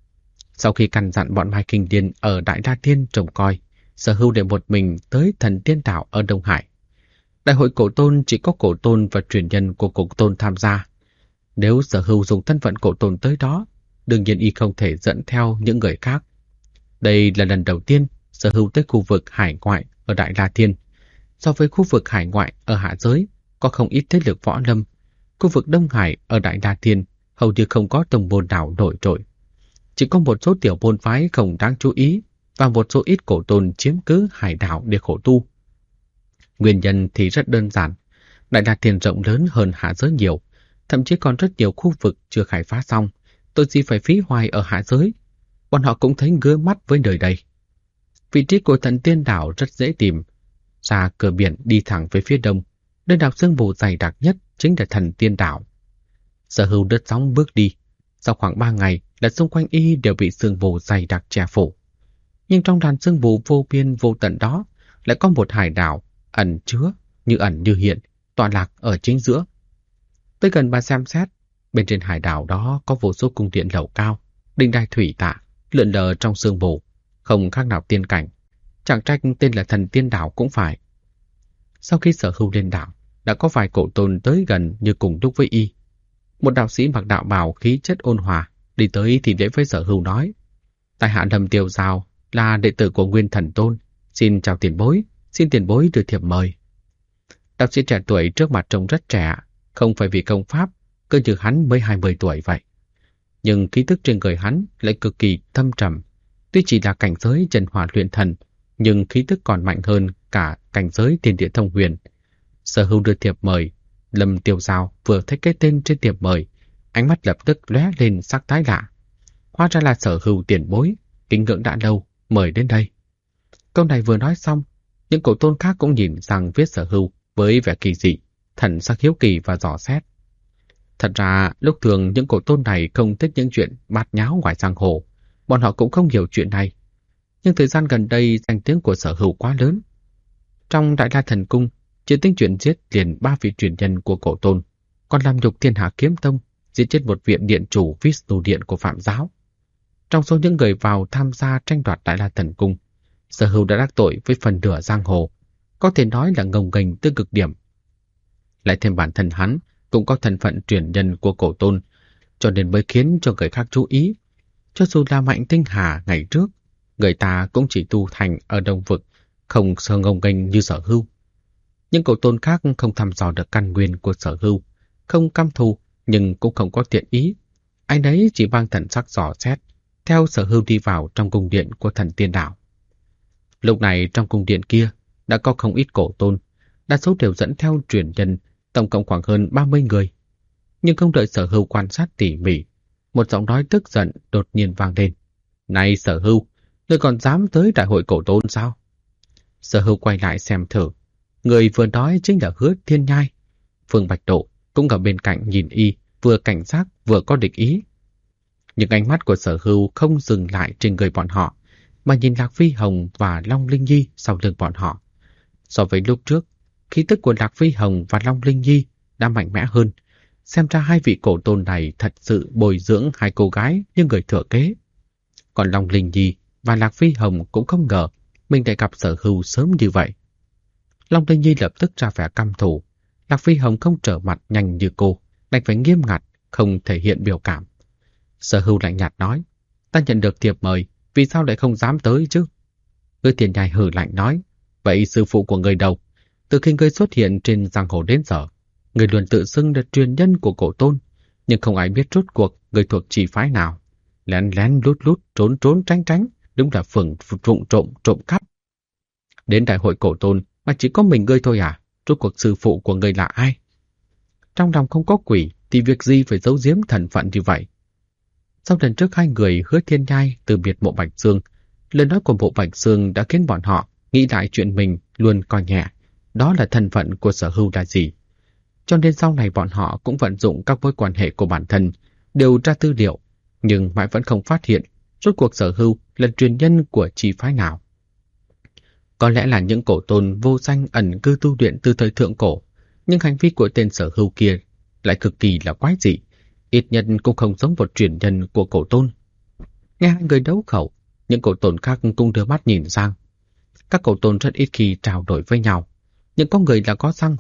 Sau khi căn dặn bọn Mai Kinh Điền ở Đại La Thiên trông coi, Sở Hưu để một mình tới Thần Tiên Đảo ở Đông Hải. Đại hội cổ tôn chỉ có cổ tôn và truyền nhân của cổ tôn tham gia. Nếu Sở Hưu dùng thân phận cổ tôn tới đó, đương nhiên y không thể dẫn theo những người khác. Đây là lần đầu tiên Sở Hưu tới khu vực hải ngoại ở Đại La Thiên. So với khu vực hải ngoại ở hạ giới, có không ít thế lực võ lâm. Khu vực Đông Hải ở Đại La Thiên hầu như không có tông môn nào nổi trội. Chỉ có một số tiểu môn phái không đáng chú ý và một số ít cổ tôn chiếm cứ hải đảo để khổ tu. Nguyên nhân thì rất đơn giản. Đại La Thiên rộng lớn hơn hạ giới nhiều, thậm chí còn rất nhiều khu vực chưa khai phá xong. Tôi gì phải phí hoài ở hạ giới. Bọn họ cũng thấy ngứa mắt với nơi đây. Vị trí của Thần Tiên Đảo rất dễ tìm. Ra cửa biển đi thẳng về phía đông, nơi đảo sương mù dày đặc nhất chính là Thần Tiên Đảo. Sở Hưu đứt sóng bước đi. Sau khoảng 3 ngày là xung quanh y đều bị sương mù dày đặc che phủ. Nhưng trong đàn sương mù vô biên vô tận đó lại có một hải đảo ẩn chứa, như ẩn như hiện, tọa lạc ở chính giữa. Tới gần mà xem xét, bên trên hải đảo đó có vô số cung điện lầu cao, đình đài thủy tạ, lượn lờ trong sương mù, không khác nào tiên cảnh. Chẳng trách tên là Thần Tiên Đảo cũng phải. Sau khi Sở Hưu lên đảo, đã có vài cổ tôn tới gần như cùng lúc với y. Một đạo sĩ mặc đạo bào khí chất ôn hòa, đi tới thì lễ với Sở Hưu nói, tại hạ Lâm Tiêu Giao là đệ tử của Nguyên Thần Tôn, xin chào tiền bối, xin tiền bối đưa thiệp mời. Đạo sĩ trẻ tuổi trước mặt trông rất trẻ, không phải vì công pháp, cơ như hắn mới 20 tuổi vậy. Nhưng khí tức trên người hắn lại cực kỳ thâm trầm. Tuy chỉ là cảnh giới chân hỏa luyện thần, nhưng khí tức còn mạnh hơn cả cảnh giới thiên địa thông huyền. Sở Hưu đưa thiệp mời, Lâm Tiêu Giao vừa thấy cái tên trên thiệp mời, ánh mắt lập tức lóe lên sắc thái lạ. Hóa ra là Sở Hưu tiền bối, kính ngưỡng đã lâu, mời đến đây. Câu này vừa nói xong, những cổ tôn khác cũng nhìn sang phía Sở Hưu với vẻ kỳ dị, thần sắc hiếu kỳ và dò xét. Thật ra, lúc thường những cổ tôn này không thích những chuyện bát nháo ngoài giang hồ, bọn họ cũng không hiểu chuyện này. Nhưng thời gian gần đây danh tiếng của Sở Hưu quá lớn. Trong Đại La Thần Cung, chỉ tính chuyện giết liền 3 vị truyền nhân của cổ tôn, còn làm nhục Thiên Hạ Kiếm Tông, giết chết một viện điện chủ Vishnu Điện của Phạm Giáo. Trong số những người vào tham gia tranh đoạt Đại La Thần Cung, Sở Hưu đã đắc tội với phần nửa giang hồ, có thể nói là ngông nghênh tới cực điểm. Lại thêm bản thân hắn cũng có thân phận truyền nhân của cổ tôn, cho nên mới khiến cho người khác chú ý. Cho dù là Mạnh Tinh Hà ngày trước, người ta cũng chỉ tu thành ở Đông Vực, không sơ ngông nghênh như Sở Hưu. Nhưng cổ tôn khác không thăm dò được căn nguyên của Sở Hưu, không căm thù nhưng cũng không có thiện ý. Anh ấy chỉ mang thần sắc dò xét, theo Sở Hưu đi vào trong cung điện của Thần Tiên Đảo. Lúc này trong cung điện kia đã có không ít cổ tôn, đa số đều dẫn theo truyền nhân, tổng cộng khoảng hơn 30 người. Nhưng không đợi Sở Hưu quan sát tỉ mỉ, một giọng nói tức giận đột nhiên vang lên. Này Sở Hưu, ngươi còn dám tới đại hội cổ tôn sao? Sở Hưu quay lại xem thử. Người vừa nói chính là Hứa Thiên Nhai. Phương Bạch Độ cũng ở bên cạnh nhìn y, vừa cảnh giác vừa có địch ý. Nhưng ánh mắt của Sở Hưu không dừng lại trên người bọn họ, mà nhìn Lạc Phi Hồng và Long Linh Nhi sau lưng bọn họ. So với lúc trước, khí tức của Lạc Phi Hồng và Long Linh Nhi đã mạnh mẽ hơn. Xem ra hai vị cổ tôn này thật sự bồi dưỡng hai cô gái như người thừa kế. Còn Long Linh Nhi và Lạc Phi Hồng cũng không ngờ mình lại gặp Sở Hưu sớm như vậy. Long Linh Nhi lập tức ra vẻ căm thù. Lạc Phi Hồng không trở mặt nhanh như cô, đành phải nghiêm ngặt, không thể hiện biểu cảm. Sở Hưu lạnh nhạt nói, ta nhận được thiệp mời, vì sao lại không dám tới chứ? Hứa Thiên Nhai hừ lạnh nói, vậy sư phụ của người đâu? Từ khi ngươi xuất hiện trên giang hồ đến giờ, người luôn tự xưng là truyền nhân của cổ tôn, nhưng không ai biết rốt cuộc người thuộc chỉ phái nào. Lén lén lút lút, trốn trốn tránh tránh, đúng là phường trộm trộm cắp. Đến đại hội cổ tôn mà chỉ có mình ngươi thôi à? Rốt cuộc sư phụ của ngươi là ai? Trong lòng không có quỷ thì việc gì phải giấu giếm thân phận như vậy? Sau lần trước hai người Hứa Thiên Nhai từ biệt Mộ Bạch Dương, lời nói của Mộ Bạch Dương đã khiến bọn họ nghĩ lại chuyện mình luôn coi nhẹ, đó là thân phận của Sở Hưu là gì. Cho nên sau này bọn họ cũng vận dụng các mối quan hệ của bản thân, điều tra tư liệu, nhưng mãi vẫn không phát hiện rốt cuộc Sở Hưu là truyền nhân của chi phái nào. Có lẽ là những cổ tôn vô danh ẩn cư tu luyện từ thời thượng cổ, nhưng hành vi của tên Sở Hưu kia lại cực kỳ là quái dị, ít nhất cũng không giống một truyền nhân của cổ tôn. Nghe hai người đấu khẩu, những cổ tôn khác cũng đưa mắt nhìn sang. Các cổ tôn rất ít khi trao đổi với nhau, nhưng có người là có giang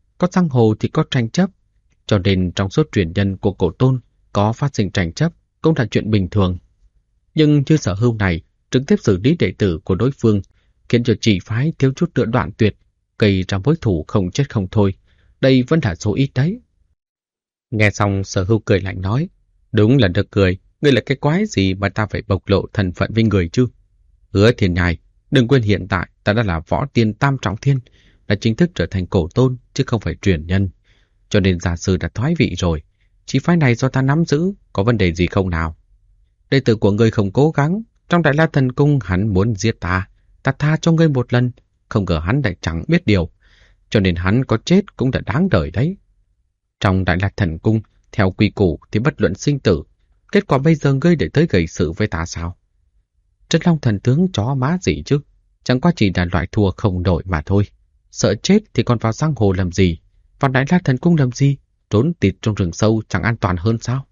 hồ thì có tranh chấp, cho nên trong số truyền nhân của cổ tôn có phát sinh tranh chấp cũng là chuyện bình thường. Nhưng như Sở Hưu này trực tiếp xử lý đệ tử của đối phương, khiến cho chỉ phái thiếu chút nữa đoạn tuyệt, gây ra mối thù không chết không thôi. Đây vẫn là số ít đấy. Nghe xong Sở Hưu cười lạnh nói, đúng là được cười, ngươi là cái quái gì mà ta phải bộc lộ thân phận với người chứ? Hứa Thiên Nhai, đừng quên hiện tại ta đã là võ tiên tam trọng thiên, đã chính thức trở thành cổ tôn chứ không phải truyền nhân. Cho nên giả sư đã thoái vị rồi. Chỉ phái này do ta nắm giữ, có vấn đề gì không nào? Đệ tử của ngươi không cố gắng, trong Đại La Thần Cung hắn muốn giết ta tha cho ngươi một lần, không ngờ hắn lại chẳng biết điều, cho nên hắn có chết cũng đã đáng đời đấy. Trong Đại La Thần Cung, theo quy củ thì bất luận sinh tử, kết quả bây giờ ngươi để tới gây sự với ta sao? Trấn Long thần tướng chó má gì chứ, chẳng qua chỉ là loại thua không nổi mà thôi. Sợ chết thì còn vào giang hồ làm gì, vào Đại La Thần Cung làm gì, trốn tịt trong rừng sâu chẳng an toàn hơn sao?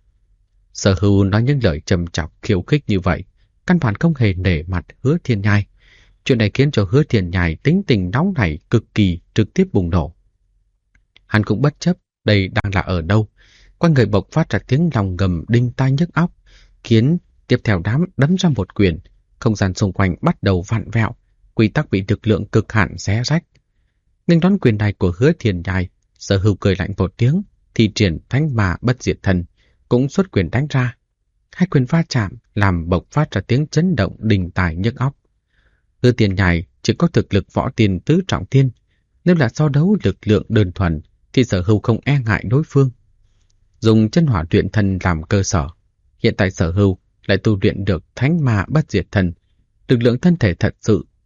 Sở Hưu nói những lời trầm chọc khiêu khích như vậy, căn bản không hề nể mặt Hứa Thiên Nhai. Chuyện này khiến cho Hứa Thiên Nhai tính tình nóng nảy cực kỳ trực tiếp bùng nổ. Hắn cũng bất chấp đây đang là ở đâu, quanh người bộc phát ra tiếng lòng gầm đinh tai nhức óc, khiến tiếp theo đấm ra một quyền, không gian xung quanh bắt đầu vặn vẹo, quy tắc bị lực lượng cực hạn xé rách. Nên đón quyền này của Hứa Thiên Nhai, Sở Hưu cười lạnh một tiếng, thì triển Thánh Ma Bất Diệt Thần cũng xuất quyền đánh ra. Hai quyền va chạm làm bộc phát ra tiếng chấn động đình tài nhức óc. Hứa Thiên Nhai chỉ có thực lực võ tiên tứ trọng thiên, nếu là so đấu lực lượng đơn thuần thì Sở Hưu không e ngại đối phương. Dùng chân hỏa luyện thần làm cơ sở, hiện tại Sở Hưu lại tu luyện được Thánh Ma Bất Diệt Thần, lực lượng thân thể thật sự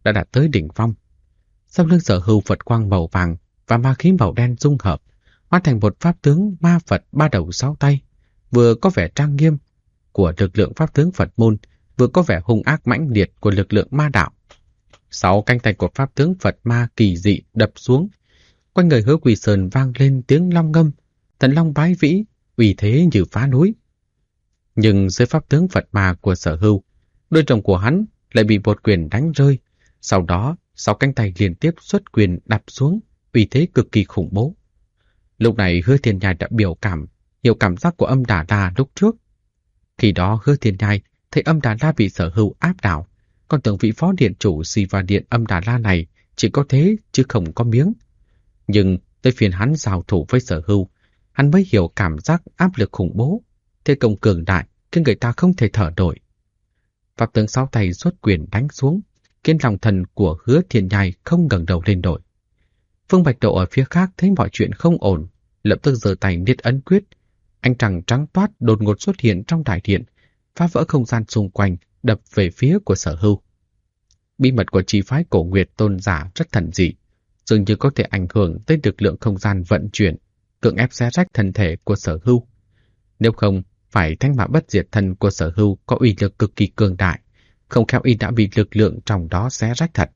đã đạt tới đỉnh phong. Sau lưng Sở Hưu Phật quang màu vàng và ma khí màu đen dung hợp, hóa thành một pháp tướng ma Phật ba đầu sáu tay, vừa có vẻ trang nghiêm của lực lượng pháp tướng Phật môn, vừa có vẻ hung ác mãnh liệt của lực lượng ma đạo. 6 cánh tay của pháp tướng Phật ma kỳ dị đập xuống, quanh người Hứa Quỳ Sơn vang lên tiếng long ngâm, thần long bái vĩ, uy thế như phá núi. Nhưng dưới pháp tướng Phật ma của Sở Hưu, đôi rồng của hắn lại bị một quyền đánh rơi. Sau đó, 6 cánh tay liên tiếp xuất quyền đập xuống, uy thế cực kỳ khủng bố. Lúc này Hứa Thiên Nhai đã hiểu cảm giác của Âm Đà La lúc trước. Khi đó Hứa Thiên Nhai thấy Âm Đà La bị Sở Hưu áp đảo, còn tưởng vị phó điện chủ Siva Điện Âm Đà La này chỉ có thế chứ không có miếng. Nhưng tới phiên hắn giao thủ với Sở Hưu, hắn mới hiểu cảm giác áp lực khủng bố, thế công cường đại khiến người ta không thể thở nổi. Pháp tướng 6 tay xuất quyền đánh xuống, khiến lòng thần của Hứa Thiên Nhai không ngẩng đầu lên nổi. Phương Bạch Độ ở phía khác thấy mọi chuyện không ổn, lập tức giơ tay niết ấn quyết. Ánh trăng trắng toát đột ngột xuất hiện trong đại điện, phá vỡ không gian xung quanh, đập về phía của Sở Hưu. Bí mật của chi phái Cổ Nguyệt tôn giả rất thần dị, dường như có thể ảnh hưởng tới lực lượng không gian vận chuyển, cưỡng ép xé rách thân thể của Sở Hưu. Nếu không phải thanh mã bất diệt thân của Sở Hưu có uy lực cực kỳ cường đại, không khéo y đã bị lực lượng trong đó xé rách thật.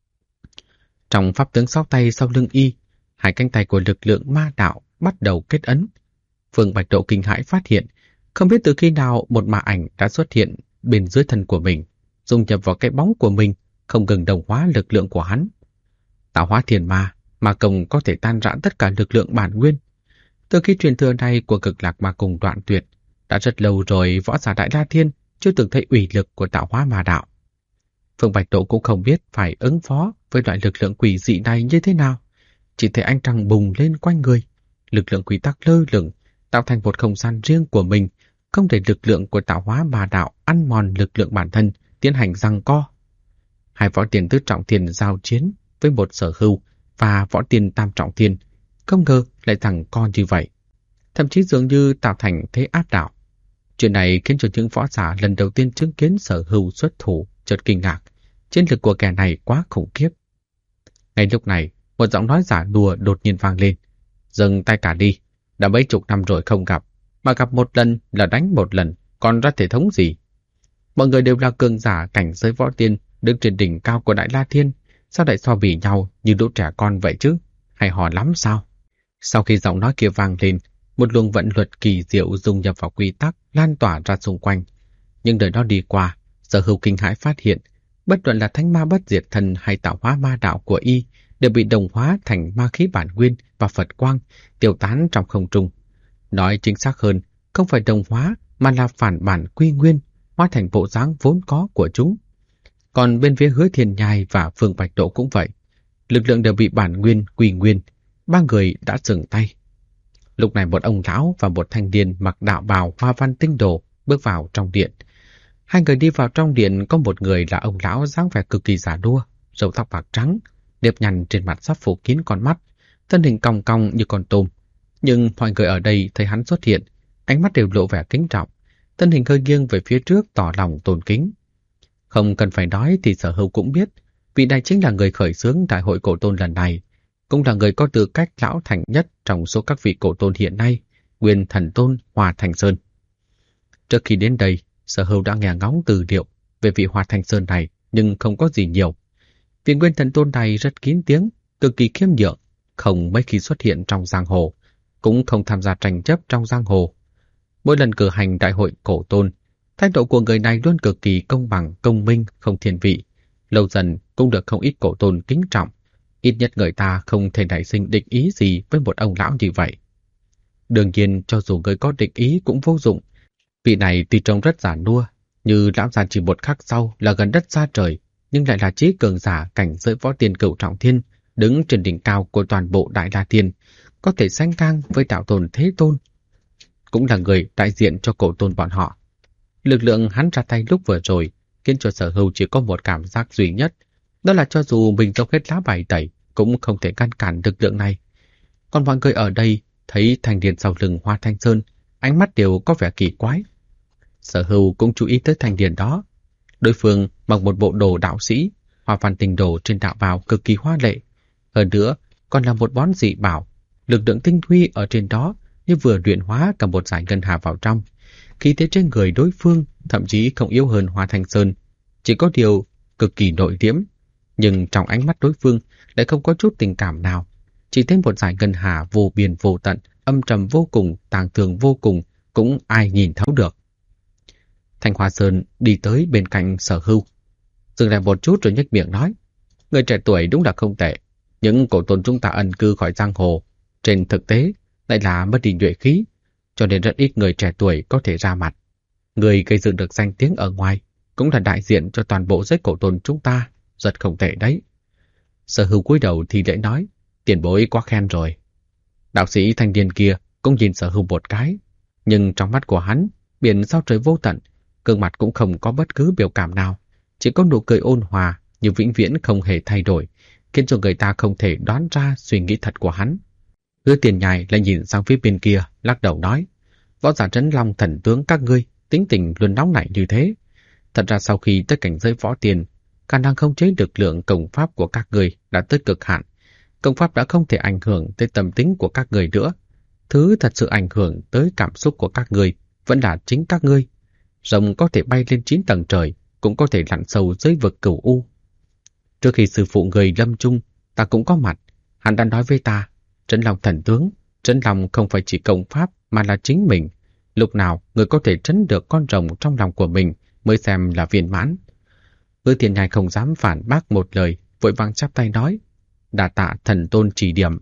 Trong pháp tướng 6 tay sau lưng y, 2 cánh tay của lực lượng ma đạo bắt đầu kết ấn. Phương Bạch Độ kinh hãi phát hiện, không biết từ khi nào một ma ảnh đã xuất hiện bên dưới thân của mình, dung nhập vào cái bóng của mình, không ngừng đồng hóa lực lượng của hắn. Tạo hóa thiền ma công có thể tan rã tất cả lực lượng bản nguyên. Từ khi truyền thừa này của Cực Lạc Ma Cung đoạn tuyệt, đã rất lâu rồi võ giả Đại La Thiên chưa từng thấy uy lực của tạo hóa ma đạo. Phương Bạch Độ cũng không biết phải ứng phó với loại lực lượng quỷ dị này như thế nào. Chỉ thấy ánh trăng bùng lên quanh người, lực lượng quy tắc lơ lửng, tạo thành một không gian riêng của mình, không để lực lượng của tạo hóa ma đạo ăn mòn lực lượng bản thân, tiến hành giằng co. 2 võ tiền tứ trọng thiên giao chiến với một Sở Hưu và võ tiền tam trọng thiên, không ngờ lại giằng co như vậy, thậm chí dường như tạo thành thế áp đảo. Chuyện này khiến cho những võ giả lần đầu tiên chứng kiến Sở Hưu xuất thủ chợt kinh ngạc, chiến lực của kẻ này quá khủng khiếp. Ngay lúc này, một giọng nói giả đùa đột nhiên vang lên. Dừng tay cả đi, đã mấy chục năm rồi không gặp, mà gặp một lần là đánh một lần, còn ra thể thống gì? Mọi người đều là cường giả cảnh giới võ tiên, đứng trên đỉnh cao của Đại La Thiên, sao lại so bì nhau như lũ trẻ con vậy chứ? Hay hò lắm sao? Sau khi giọng nói kia vang lên, một luồng vận luật kỳ diệu dung nhập vào quy tắc lan tỏa ra xung quanh. Nhưng đời đó đi qua, Sở Hưu kinh hãi phát hiện, bất luận là thanh ma bất diệt thần hay tạo hóa ma đạo của y đều bị đồng hóa thành ma khí bản nguyên và Phật quang, tiêu tán trong không trung. Nói chính xác hơn, không phải đồng hóa mà là phản bản quy nguyên, hóa thành bộ dáng vốn có của chúng. Còn bên phía Hứa Thiên Nhai và Phương Bạch Độ cũng vậy, lực lượng đều bị bản nguyên quy nguyên, 3 người đã dừng tay. Lúc này một ông lão và một thanh niên mặc đạo bào hoa văn tinh đồ bước vào trong điện. 2 người đi vào trong điện, có một người là ông lão dáng vẻ cực kỳ già nua, râu tóc bạc trắng, nếp nhăn trên mặt sắp phủ kín con mắt, thân hình cong cong như con tôm. Nhưng mọi người ở đây thấy hắn xuất hiện, ánh mắt đều lộ vẻ kính trọng, thân hình hơi nghiêng về phía trước tỏ lòng tôn kính. Không cần phải nói thì Sở Hưu cũng biết, vị này chính là người khởi xướng đại hội cổ tôn lần này, cũng là người có tư cách lão thành nhất trong số các vị cổ tôn hiện nay, Nguyên Thần Tôn Hoa Thành Sơn. Trước khi đến đây, Sở Hưu đã nghe ngóng tư liệu về vị Hoa Thành Sơn này, nhưng không có gì nhiều. Vị Nguyên Thần Tôn này rất kín tiếng, cực kỳ khiêm nhượng, không mấy khi xuất hiện trong giang hồ, cũng không tham gia tranh chấp trong giang hồ. Mỗi lần cử hành đại hội cổ tôn, thái độ của người này luôn cực kỳ công bằng, công minh, không thiên vị. Lâu dần cũng được không ít cổ tôn kính trọng, ít nhất người ta không thể nảy sinh địch ý gì với một ông lão như vậy. Đương nhiên, cho dù người có địch ý cũng vô dụng. Vị này tuy trông rất già nua, như lão già chỉ một khắc sau là gần đất xa trời, nhưng lại là trí cường giả cảnh giới võ tiên cửu trọng thiên, đứng trên đỉnh cao của toàn bộ Đại La Thiên, có thể sánh ngang với đạo tôn Thế Tôn, cũng là người đại diện cho cổ tôn bọn họ. Lực lượng hắn ra tay lúc vừa rồi khiến cho Sở Hưu chỉ có một cảm giác duy nhất, đó là cho dù mình dốc hết lá bài tẩy cũng không thể ngăn cản lực lượng này. Còn mọi người ở đây thấy thanh niên sau lưng Hoa Thanh Sơn, ánh mắt đều có vẻ kỳ quái. Sở Hưu cũng chú ý tới thanh niên đó. Đối phương mặc một bộ đồ đạo sĩ, Hoa văn tinh đồ trên đạo bào cực kỳ hoa lệ. Hơn nữa, còn là một món dị bảo. Lực lượng tinh huy ở trên đó như vừa luyện hóa cả một dải ngân hà vào trong. Khí thế trên người đối phương thậm chí không yếu hơn Hoa Thanh Sơn, chỉ có điều cực kỳ nội liễm. Nhưng trong ánh mắt đối phương lại không có chút tình cảm nào. Chỉ thấy một dải ngân hà vô biên vô tận, âm trầm vô cùng, tàng thường vô cùng, cũng ai nhìn thấu được. Thanh Hoa Sơn đi tới bên cạnh Sở Hưu, dừng lại một chút rồi nhếch miệng nói: người trẻ tuổi đúng là không tệ, những cổ tôn chúng ta ẩn cư khỏi giang hồ, trên thực tế lại là mất đi nhuệ khí, cho nên rất ít người trẻ tuổi có thể ra mặt. Người gây dựng được danh tiếng ở ngoài, cũng là đại diện cho toàn bộ giới cổ tôn chúng ta, rất không tệ đấy. Sở Hưu cúi đầu thì lễ nói: tiền bối quá khen rồi. Đạo sĩ thanh niên kia cũng nhìn Sở Hưu một cái, nhưng trong mắt của hắn biển sao trời vô tận, gương mặt cũng không có bất cứ biểu cảm nào, chỉ có nụ cười ôn hòa như vĩnh viễn không hề thay đổi, khiến cho người ta không thể đoán ra suy nghĩ thật của hắn. Hứa Tiền Nhai lại nhìn sang phía bên kia, lắc đầu nói: võ giả Trấn Long thần tướng các ngươi tính tình luôn nóng nảy như thế. Thật ra sau khi tới cảnh giới võ tiền, khả năng khống chế lực lượng công pháp của các ngươi đã tới cực hạn. Công pháp đã không thể ảnh hưởng tới tâm tính của các người nữa. Thứ thật sự ảnh hưởng tới cảm xúc của các người vẫn là chính các ngươi. Rồng có thể bay lên 9 tầng trời, cũng có thể lặn sâu dưới vực cửu u. Trước khi sư phụ người lâm chung, ta cũng có mặt. Hắn đã nói với ta: Trấn Long thần tướng, Trấn Long không phải chỉ công pháp mà là chính mình. Lúc nào người có thể trấn được con rồng trong lòng của mình mới xem là viên mãn. Hứa Tiền Nhai không dám phản bác một lời, vội vàng chắp tay nói: đa tạ thần tôn chỉ điểm.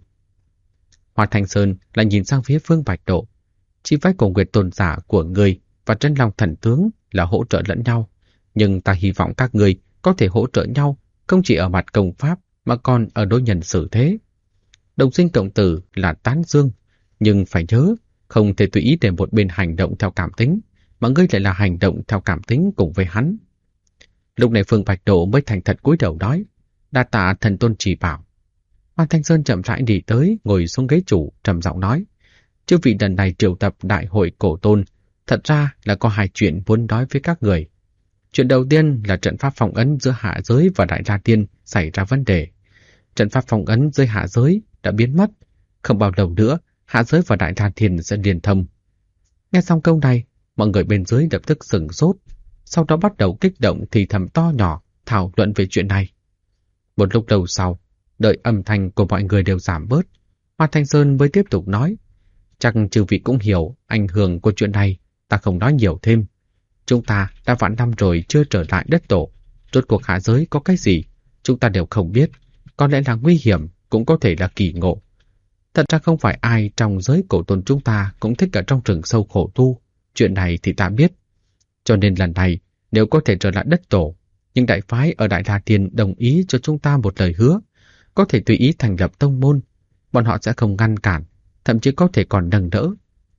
Hoa Thanh Sơn lại nhìn sang phía Phương Bạch Độ: chi phái của Nguyệt tôn giả của người và Trấn Long thần tướng là hỗ trợ lẫn nhau, nhưng ta hy vọng các người có thể hỗ trợ nhau không chỉ ở mặt công pháp mà còn ở đối nhân xử thế. Đồng sinh cộng tử là tán dương, nhưng phải nhớ không thể tùy ý để một bên hành động theo cảm tính, mà ngươi lại là hành động theo cảm tính cùng với hắn. Lúc này Phương Bạch Độ mới thành thật cúi đầu nói: đa tạ thần tôn chỉ bảo. Hoa Thanh Sơn chậm rãi đi tới, ngồi xuống ghế chủ, trầm giọng nói: chư vị lần này triệu tập đại hội cổ tôn, thật ra là có hai chuyện muốn nói với các người. Chuyện đầu tiên là trận pháp phong ấn giữa hạ giới và Đại La Tiên xảy ra vấn đề. Trận pháp phong ấn dưới hạ giới đã biến mất, không bao lâu nữa hạ giới và Đại La Tiên sẽ liên thông. Nghe xong câu này, mọi người bên dưới lập tức sửng sốt, sau đó bắt đầu kích động thì thầm to nhỏ thảo luận về chuyện này. Một lúc lâu sau, đợi âm thanh của mọi người đều giảm bớt, Hoa Thanh Sơn mới tiếp tục nói: chắc chư vị cũng hiểu ảnh hưởng của chuyện này, ta không nói nhiều thêm. Chúng ta đã vạn năm rồi chưa trở lại đất tổ, rốt cuộc hạ giới có cái gì chúng ta đều không biết, có lẽ là nguy hiểm, cũng có thể là kỳ ngộ. Thật ra không phải ai trong giới cổ tôn chúng ta cũng thích ở trong rừng sâu khổ tu, chuyện này thì ta biết. Cho nên lần này nếu có thể trở lại đất tổ, nhưng đại phái ở Đại La Tiên đồng ý cho chúng ta một lời hứa, có thể tùy ý thành lập tông môn, bọn họ sẽ không ngăn cản, thậm chí có thể còn nâng đỡ.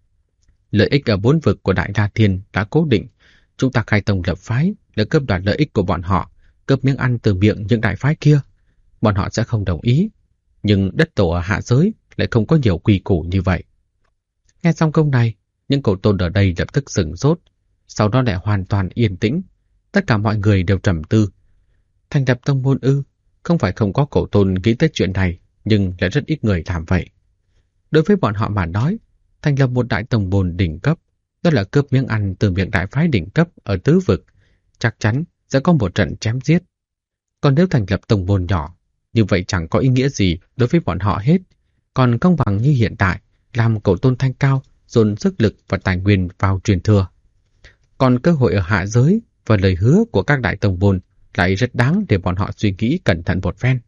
Lợi ích ở 4 vực của Đại La Tiên đã cố định, chúng ta khai tông lập phái để cướp đoạt lợi ích của bọn họ, cướp miếng ăn từ miệng những đại phái kia, bọn họ sẽ không đồng ý. Nhưng đất tổ ở hạ giới lại không có nhiều quy củ như vậy. Nghe xong câu này, những cổ tôn ở đây lập tức sửng sốt, sau đó lại hoàn toàn yên tĩnh. Tất cả mọi người đều trầm tư. Thành lập tông môn ư? Không phải không có cổ tôn nghĩ tới chuyện này, nhưng lại rất ít người làm vậy. Đối với bọn họ mà nói, thành lập một đại tông môn đỉnh cấp, đó là cướp miếng ăn từ miệng đại phái đỉnh cấp ở tứ vực, chắc chắn sẽ có một trận chém giết. Còn nếu thành lập tông môn nhỏ, như vậy chẳng có ý nghĩa gì đối với bọn họ hết, còn không bằng như hiện tại, làm cổ tôn thanh cao, dồn sức lực và tài nguyên vào truyền thừa. Còn cơ hội ở hạ giới và lời hứa của các đại tông môn lại rất đáng để bọn họ suy nghĩ cẩn thận một phen.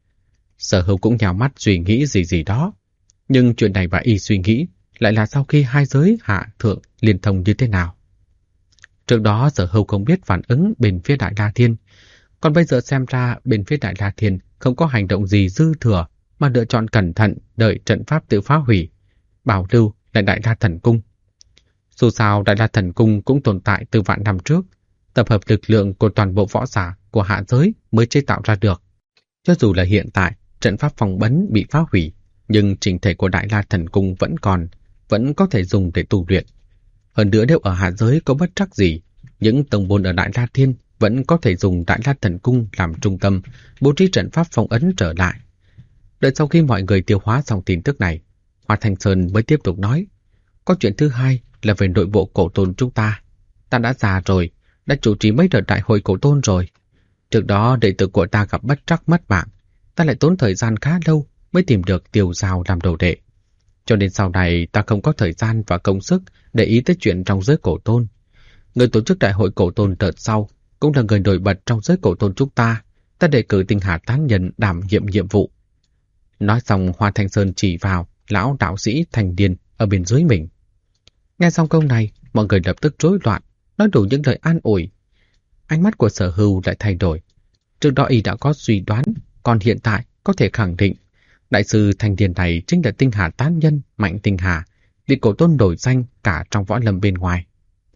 Sở Hữu cũng nhào mắt suy nghĩ gì đó, nhưng chuyện này bà y suy nghĩ lại là sau khi hai giới hạ thượng liên thông như thế nào. Trước đó Sở Hữu không biết phản ứng bên phía Đại La Thiên, còn bây giờ xem ra bên phía Đại La Thiên không có hành động gì dư thừa mà lựa chọn cẩn thận đợi trận pháp tự phá hủy, bảo lưu lại Đại La Thần Cung. Dù sao Đại La Thần Cung cũng tồn tại từ vạn năm trước, tập hợp lực lượng của toàn bộ võ giả của hạ giới mới chế tạo ra được. Cho dù là hiện tại trận pháp phòng bấn bị phá hủy, nhưng trình thể của Đại La Thần Cung vẫn còn, vẫn có thể dùng để tu luyện. Hơn nữa nếu ở hạ giới có bất trắc gì, những tông môn ở Đại La Thiên vẫn có thể dùng Đại La Thần Cung làm trung tâm, bố trí trận pháp phong ấn trở lại. Đợi sau khi mọi người tiêu hóa xong tin tức này, Hoa Thanh Sơn mới tiếp tục nói, có chuyện thứ hai là về nội bộ cổ tôn chúng ta. Ta đã già rồi, đã chủ trì mấy đợt đại hội cổ tôn rồi. Trước đó đệ tử của ta gặp bất trắc mất mạng, ta lại tốn thời gian khá lâu mới tìm được Tiêu Giao làm đồ đệ. Cho nên sau này ta không có thời gian và công sức để ý tới chuyện trong giới cổ tôn. Người tổ chức đại hội cổ tôn đợt sau cũng là người nổi bật trong giới cổ tôn chúng ta. Ta đề cử Tinh Hà Tán Nhân đảm nhiệm vụ. Nói xong, Hoa Thanh Sơn chỉ vào lão đạo sĩ Thành Điền ở bên dưới mình. Nghe xong câu này, mọi người lập tức rối loạn, nói đủ những lời an ủi. Ánh mắt của Sở Hưu lại thay đổi. Trước đó y đã có suy đoán, còn hiện tại có thể khẳng định đại sư Thành Điền này chính là Tinh Hà Tán Nhân Mạnh Tinh Hà, vị cổ tôn nổi danh cả trong võ lâm bên ngoài.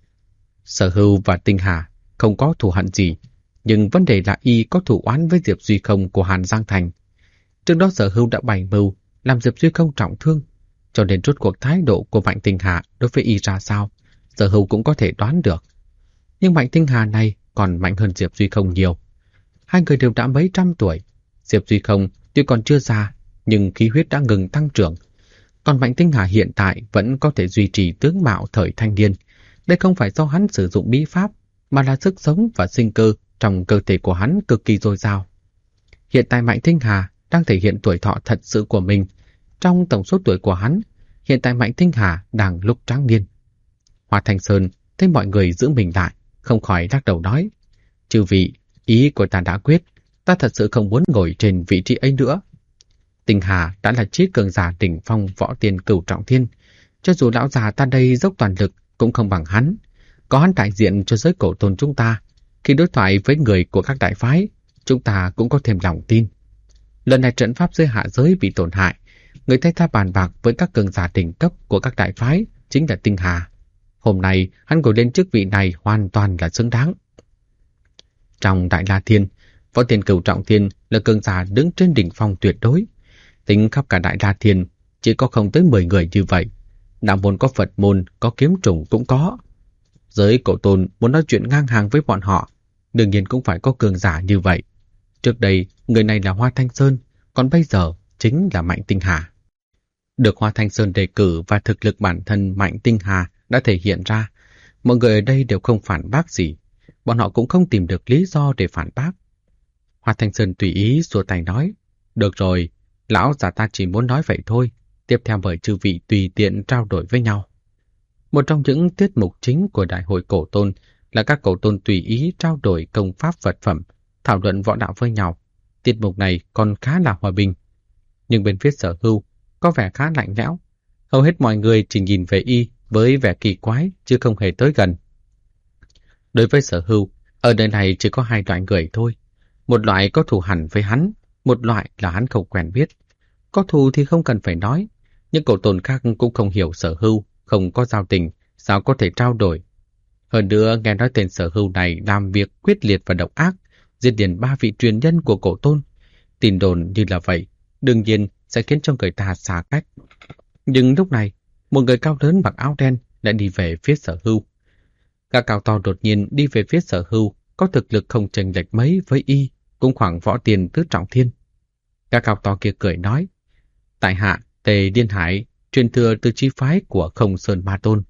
Sở Hưu và Tinh Hà không có thù hận gì, nhưng vấn đề là y có thù oán với Diệp Duy Không của Hàn Giang Thành. Trước đó Sở Hưu đã bày mưu làm Diệp Duy Không trọng thương, cho nên rốt cuộc thái độ của Mạnh Tinh Hà đối với y ra sao, Sở Hưu cũng có thể đoán được. Nhưng Mạnh Tinh Hà này còn mạnh hơn Diệp Duy Không nhiều. Hai người đều đã mấy trăm tuổi. Diệp Duy Không tuy còn chưa già, nhưng khí huyết đã ngừng tăng trưởng. Còn Mạnh Tinh Hà hiện tại vẫn có thể duy trì tướng mạo thời thanh niên. Đây không phải do hắn sử dụng bí pháp, mà là sức sống và sinh cơ trong cơ thể của hắn cực kỳ dồi dào. Hiện tại Mạnh Tinh Hà đang thể hiện tuổi thọ thật sự của mình. Trong tổng số tuổi của hắn, hiện tại Mạnh Tinh Hà đang lúc tráng niên. Hoa Thanh Sơn thấy mọi người giữ mình lại, không khỏi lắc đầu nói, chư vị, ý của ta đã quyết, ta thật sự không muốn ngồi trên vị trí ấy nữa. Tinh Hà đã là trí cường giả đỉnh phong võ tiên cửu trọng thiên, cho dù lão già ta đây dốc toàn lực cũng không bằng hắn. Có hắn đại diện cho giới cổ tôn chúng ta, khi đối thoại với người của các đại phái, chúng ta cũng có thêm lòng tin. Lần này trận pháp dưới hạ giới bị tổn hại, người thay ta bàn bạc với các cường giả đỉnh cấp của các đại phái chính là Tinh Hà. Hôm nay hắn ngồi lên chức vị này hoàn toàn là xứng đáng. Trong Đại La Thiên, võ tiên cửu trọng thiên là cường giả đứng trên đỉnh phong tuyệt đối. Tính khắp cả Đại La Thiên chỉ có không tới 10 người như vậy. Đạo môn có Phật môn, có kiếm trùng cũng có. Giới cổ tôn muốn nói chuyện ngang hàng với bọn họ, đương nhiên cũng phải có cường giả như vậy. Trước đây, người này là Hoa Thanh Sơn, còn bây giờ chính là Mạnh Tinh Hà. Được Hoa Thanh Sơn đề cử và thực lực bản thân Mạnh Tinh Hà đã thể hiện ra, mọi người ở đây đều không phản bác gì. Bọn họ cũng không tìm được lý do để phản bác. Hoa Thanh Sơn tùy ý xua tay nói, được rồi, lão già ta chỉ muốn nói vậy thôi, tiếp theo mời chư vị tùy tiện trao đổi với nhau. Một trong những tiết mục chính của Đại hội Cổ Tôn là các cổ tôn tùy ý trao đổi công pháp vật phẩm, thảo luận võ đạo với nhau. Tiết mục này còn khá là hòa bình. Nhưng bên phía Sở Hưu có vẻ khá lạnh lẽo. Hầu hết mọi người chỉ nhìn về y với vẻ kỳ quái chứ không hề tới gần. Đối với Sở Hưu, ở nơi này chỉ có hai loại người thôi. Một loại có thù hằn với hắn, một loại là hắn không quen biết. Có thù thì không cần phải nói, nhưng cổ tôn khác cũng không hiểu Sở Hưu, không có giao tình, sao có thể trao đổi. Hơn nữa nghe nói tên Sở Hưu này làm việc quyết liệt và độc ác, giết điền 3 vị truyền nhân của cổ tôn. Tin đồn như là vậy, đương nhiên sẽ khiến cho người ta xa cách. Nhưng lúc này, một người cao lớn mặc áo đen lại đi về phía Sở Hưu. Gã cao to đột nhiên đi về phía Sở Hưu, có thực lực không chênh lệch mấy với y, cũng khoảng võ tiền tứ trọng thiên. Gã cao to kia cười nói, tại hạ Tề Điên Hải, truyền thừa từ chi phái của Không Sơn Ma Tôn.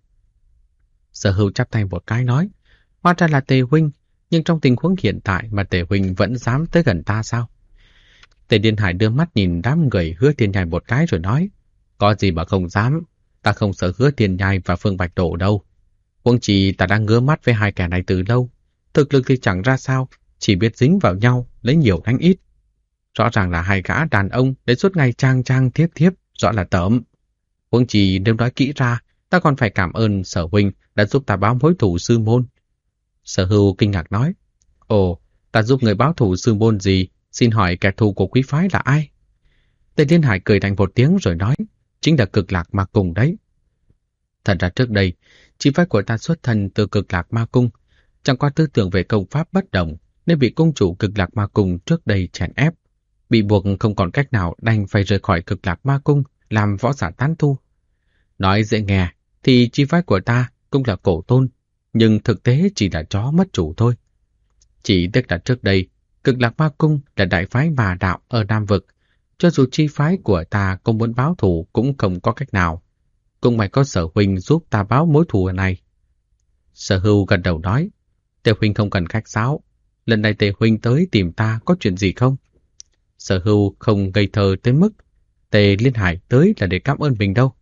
Sở Hưu chắp tay một cái nói, hóa ra là Tề huynh, nhưng trong tình huống hiện tại mà Tề huynh vẫn dám tới gần ta sao? Tề Điên Hải đưa mắt nhìn đám người Hứa Thiên Nhai một cái rồi nói, có gì mà không dám, ta không sợ Hứa Thiên Nhai và Phương Bạch Độ đâu. Huống chi ta đang ngứa mắt với hai kẻ này từ lâu, thực lực thì chẳng ra sao, chỉ biết dính vào nhau, lấy nhiều đánh ít. Rõ ràng là hai gã đàn ông để suốt ngày trang trang thiếp thiếp, rõ là tởm. Huống chi nếu nói kỹ ra, ta còn phải cảm ơn Sở huynh đã giúp ta báo mối thù sư môn. Sở Hưu kinh ngạc nói, ồ, ta giúp người báo thù sư môn gì, xin hỏi kẻ thù của quý phái là ai? Tề Liên Hải cười thành một tiếng rồi nói, chính là Cực Lạc Ma Cung đấy. Thật ra trước đây, chi phái của ta xuất thân từ Cực Lạc Ma Cung, chẳng qua tư tưởng về công pháp bất đồng nên bị cung chủ Cực Lạc Ma Cung trước đây chèn ép, bị buộc không còn cách nào đành phải rời khỏi Cực Lạc Ma Cung làm võ giả tán tu. Nói dễ nghe thì chi phái của ta cũng là cổ tôn, nhưng thực tế chỉ là chó mất chủ thôi. Chỉ tức là trước đây, Cực Lạc Ma Cung là đại phái ma đạo ở Nam Vực. Cho dù chi phái của ta không muốn báo thù cũng không có cách nào. Cũng may có Sở huynh giúp ta báo mối thù này. Sở Hưu gật đầu nói, Tề huynh không cần khách sáo. Lần này Tề huynh tới tìm ta có chuyện gì không? Sở Hưu không ngây thơ tới mức Tề Liên Hải tới là để cảm ơn mình đâu.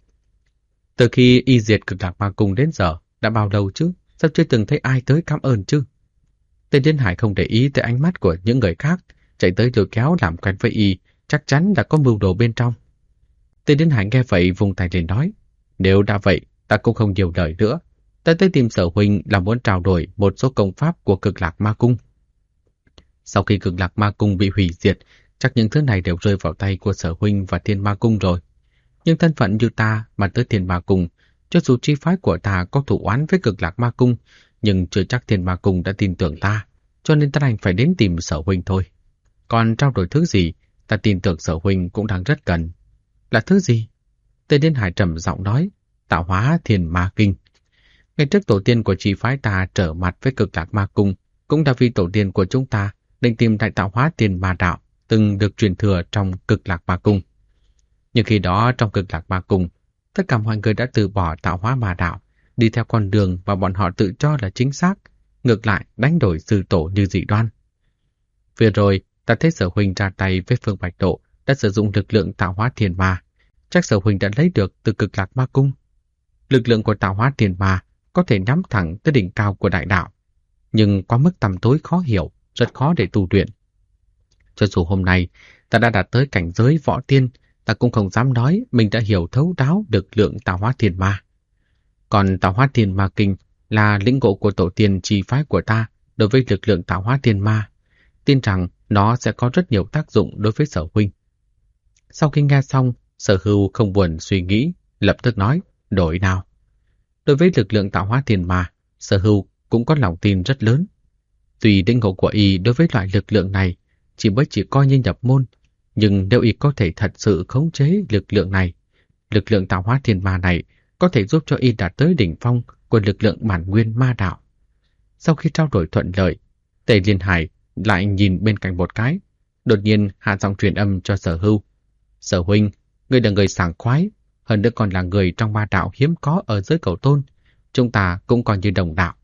Từ khi y diệt Cực Lạc Ma Cung đến giờ, đã bao lâu chứ? Sao chưa từng thấy ai tới cảm ơn chứ? Tề Liên Hải không để ý tới ánh mắt của những người khác, chạy tới lôi kéo làm quen với y, chắc chắn đã có mưu đồ bên trong. Tề Liên Hải nghe vậy vùng tay lên nói, nếu đã vậy, ta cũng không nhiều lời nữa. Ta tới tìm Sở huynh là muốn trao đổi một số công pháp của Cực Lạc Ma Cung. Sau khi Cực Lạc Ma Cung bị hủy diệt, chắc những thứ này đều rơi vào tay của Sở huynh và Thiên Ma Cung rồi. Nhưng thân phận như ta mà tới Thiên Ma Cung, cho dù chi phái của ta có thủ oán với Cực Lạc Ma Cung, nhưng chưa chắc Thiên Ma Cung đã tin tưởng ta, cho nên ta đành phải đến tìm Sở huynh thôi. Còn trao đổi thứ gì, ta tin tưởng Sở huynh cũng đang rất cần. Là thứ gì? Tề Liên Hải trầm giọng nói, Tạo Hóa Thiên Ma Kinh. Ngày trước tổ tiên của chi phái ta trở mặt với Cực Lạc Ma Cung, cũng đã vì tổ tiên của chúng ta định tìm đại tạo hóa tiền ma đạo từng được truyền thừa trong Cực Lạc Ma Cung. Nhưng khi đó trong Cực Lạc Ma Cung, tất cả mọi người đã từ bỏ tạo hóa ma đạo, đi theo con đường mà bọn họ tự cho là chính xác, ngược lại đánh đổi sư tổ như dị đoan. Vừa rồi, ta thấy Sở huynh ra tay với Phương Bạch Độ đã sử dụng lực lượng tạo hóa thiên ma, chắc Sở huynh đã lấy được từ Cực Lạc Ma Cung. Lực lượng của tạo hóa thiên ma có thể nhắm thẳng tới đỉnh cao của đại đạo, nhưng quá mức tăm tối khó hiểu, rất khó để tu luyện. Cho dù hôm nay ta đã đạt tới cảnh giới võ tiên, ta cũng không dám nói mình đã hiểu thấu đáo được lượng tạo hóa thiên ma. Còn tạo hóa thiên ma kinh là lĩnh ngộ của tổ tiên chi phái của ta đối với lực lượng tạo hóa thiên ma, tin rằng nó sẽ có rất nhiều tác dụng đối với Sở huynh. Sau khi nghe xong, Sở Hưu không buồn suy nghĩ, lập tức nói, đổi nào. Đối với lực lượng tạo hóa thiên ma, Sở Hưu cũng có lòng tin rất lớn. Tuy lĩnh ngộ của y đối với loại lực lượng này chỉ mới chỉ coi như nhập môn, nhưng nếu y có thể thật sự khống chế lực lượng này, lực lượng tạo hóa thiên ma này có thể giúp cho y đạt tới đỉnh phong của lực lượng bản nguyên ma đạo. Sau khi trao đổi thuận lợi, Tề Liên Hải lại nhìn bên cạnh một cái, đột nhiên hạ giọng truyền âm cho Sở Hưu. Sở huynh, người là người sảng khoái, hơn nữa còn là người trong ma đạo hiếm có ở giới Cẩu Tôn, chúng ta cũng còn như đồng đạo.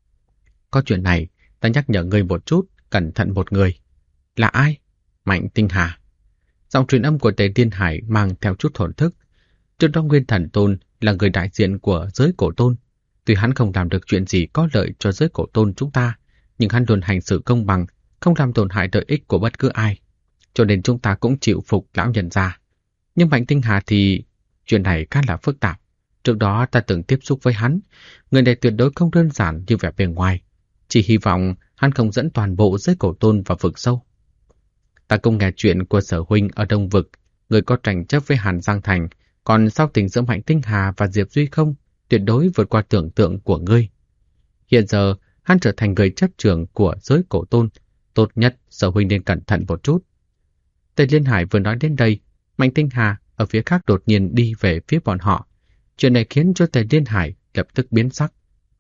Có chuyện này, ta nhắc nhở ngươi một chút, cẩn thận một người. Là ai? Mạnh Tinh Hà. Giọng truyền âm của Tề Liên Hải mang theo chút thổn thức. Trước đó Nguyên Thần Tôn là người đại diện của giới Cổ Tôn. Tuy hắn không làm được chuyện gì có lợi cho giới Cổ Tôn chúng ta, nhưng hắn luôn hành xử công bằng, không làm tổn hại lợi ích của bất cứ ai. Cho nên chúng ta cũng chịu phục lão nhân gia. Nhưng Mạnh Tinh Hà thì... chuyện này khá là phức tạp. Trước đó ta từng tiếp xúc với hắn. Người này tuyệt đối không đơn giản như vẻ bề ngoài. Chỉ hy vọng hắn không dẫn toàn bộ giới Cổ Tôn vào vực sâu. Ta cũng nghe chuyện của Sở huynh ở Đông Vực, người có tranh chấp với Hàn Giang Thành, còn sao tình giữa Mạnh Tinh Hà và Diệp Duy không tuyệt đối vượt qua tưởng tượng của ngươi. Hiện giờ, hắn trở thành người chấp trưởng của giới Cổ Tôn, tốt nhất Sở huynh nên cẩn thận một chút. Tề Liên Hải vừa nói đến đây, Mạnh Tinh Hà ở phía khác đột nhiên đi về phía bọn họ. Chuyện này khiến cho Tề Liên Hải lập tức biến sắc.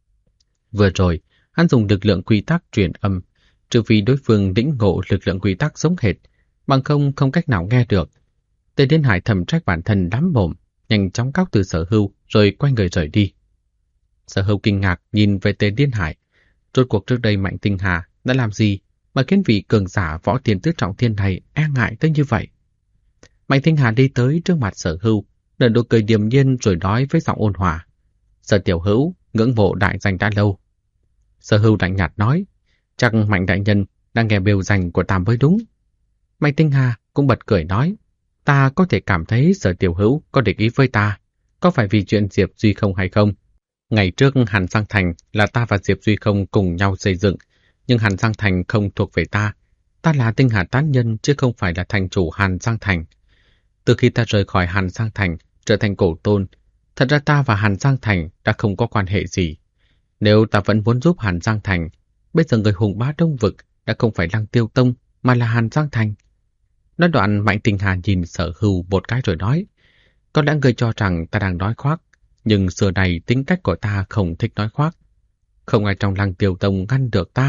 Vừa rồi, hắn dùng lực lượng quy tắc truyền âm, trừ vì đối phương lĩnh ngộ lực lượng quy tắc giống hệt, bằng không cách nào nghe được. Tề Liên Hải thầm trách bản thân lắm mồm, nhanh chóng cáo từ Sở Hưu rồi quay người rời đi. Sở Hưu kinh ngạc nhìn về Tề Liên Hải, rốt cuộc trước đây Mạnh Tinh Hà đã làm gì mà khiến vị cường giả võ tiên tứ trọng thiên này e ngại tới như vậy? Mạnh Tinh Hà đi tới trước mặt Sở Hưu, nở nụ cười điềm nhiên rồi nói với giọng ôn hòa: Sở tiểu hữu ngưỡng mộ đại danh đã lâu. Sở Hưu lạnh nhạt nói: chắc Mạnh đại nhân đang nghe bêu danh của ta mới đúng. Mạnh Tinh Hà cũng bật cười nói: ta có thể cảm thấy Sở tiểu hữu có địch ý với ta, có phải vì chuyện Diệp Duy không hay không? Ngày trước Hàn Giang Thành là ta và Diệp Duy không cùng nhau xây dựng, nhưng Hàn Giang Thành không thuộc về ta. Ta là Tinh Hà tán nhân chứ không phải là thành chủ Hàn Giang Thành. Từ khi ta rời khỏi Hàn Giang Thành trở thành Cổ Tôn, thật ra ta và Hàn Giang Thành đã không có quan hệ gì. Nếu ta vẫn muốn giúp Hàn Giang Thành, bây giờ người hùng bá Đông Vực đã không phải Lăng Tiêu Tông mà là Hàn Giang Thành. Nói đoạn, Mạnh Tinh Hà nhìn Sở Hưu một cái rồi nói: có lẽ người cho rằng ta đang nói khoác, nhưng xưa này tính cách của ta không thích nói khoác. Không ai trong Lăng Tiêu Tông ngăn được ta,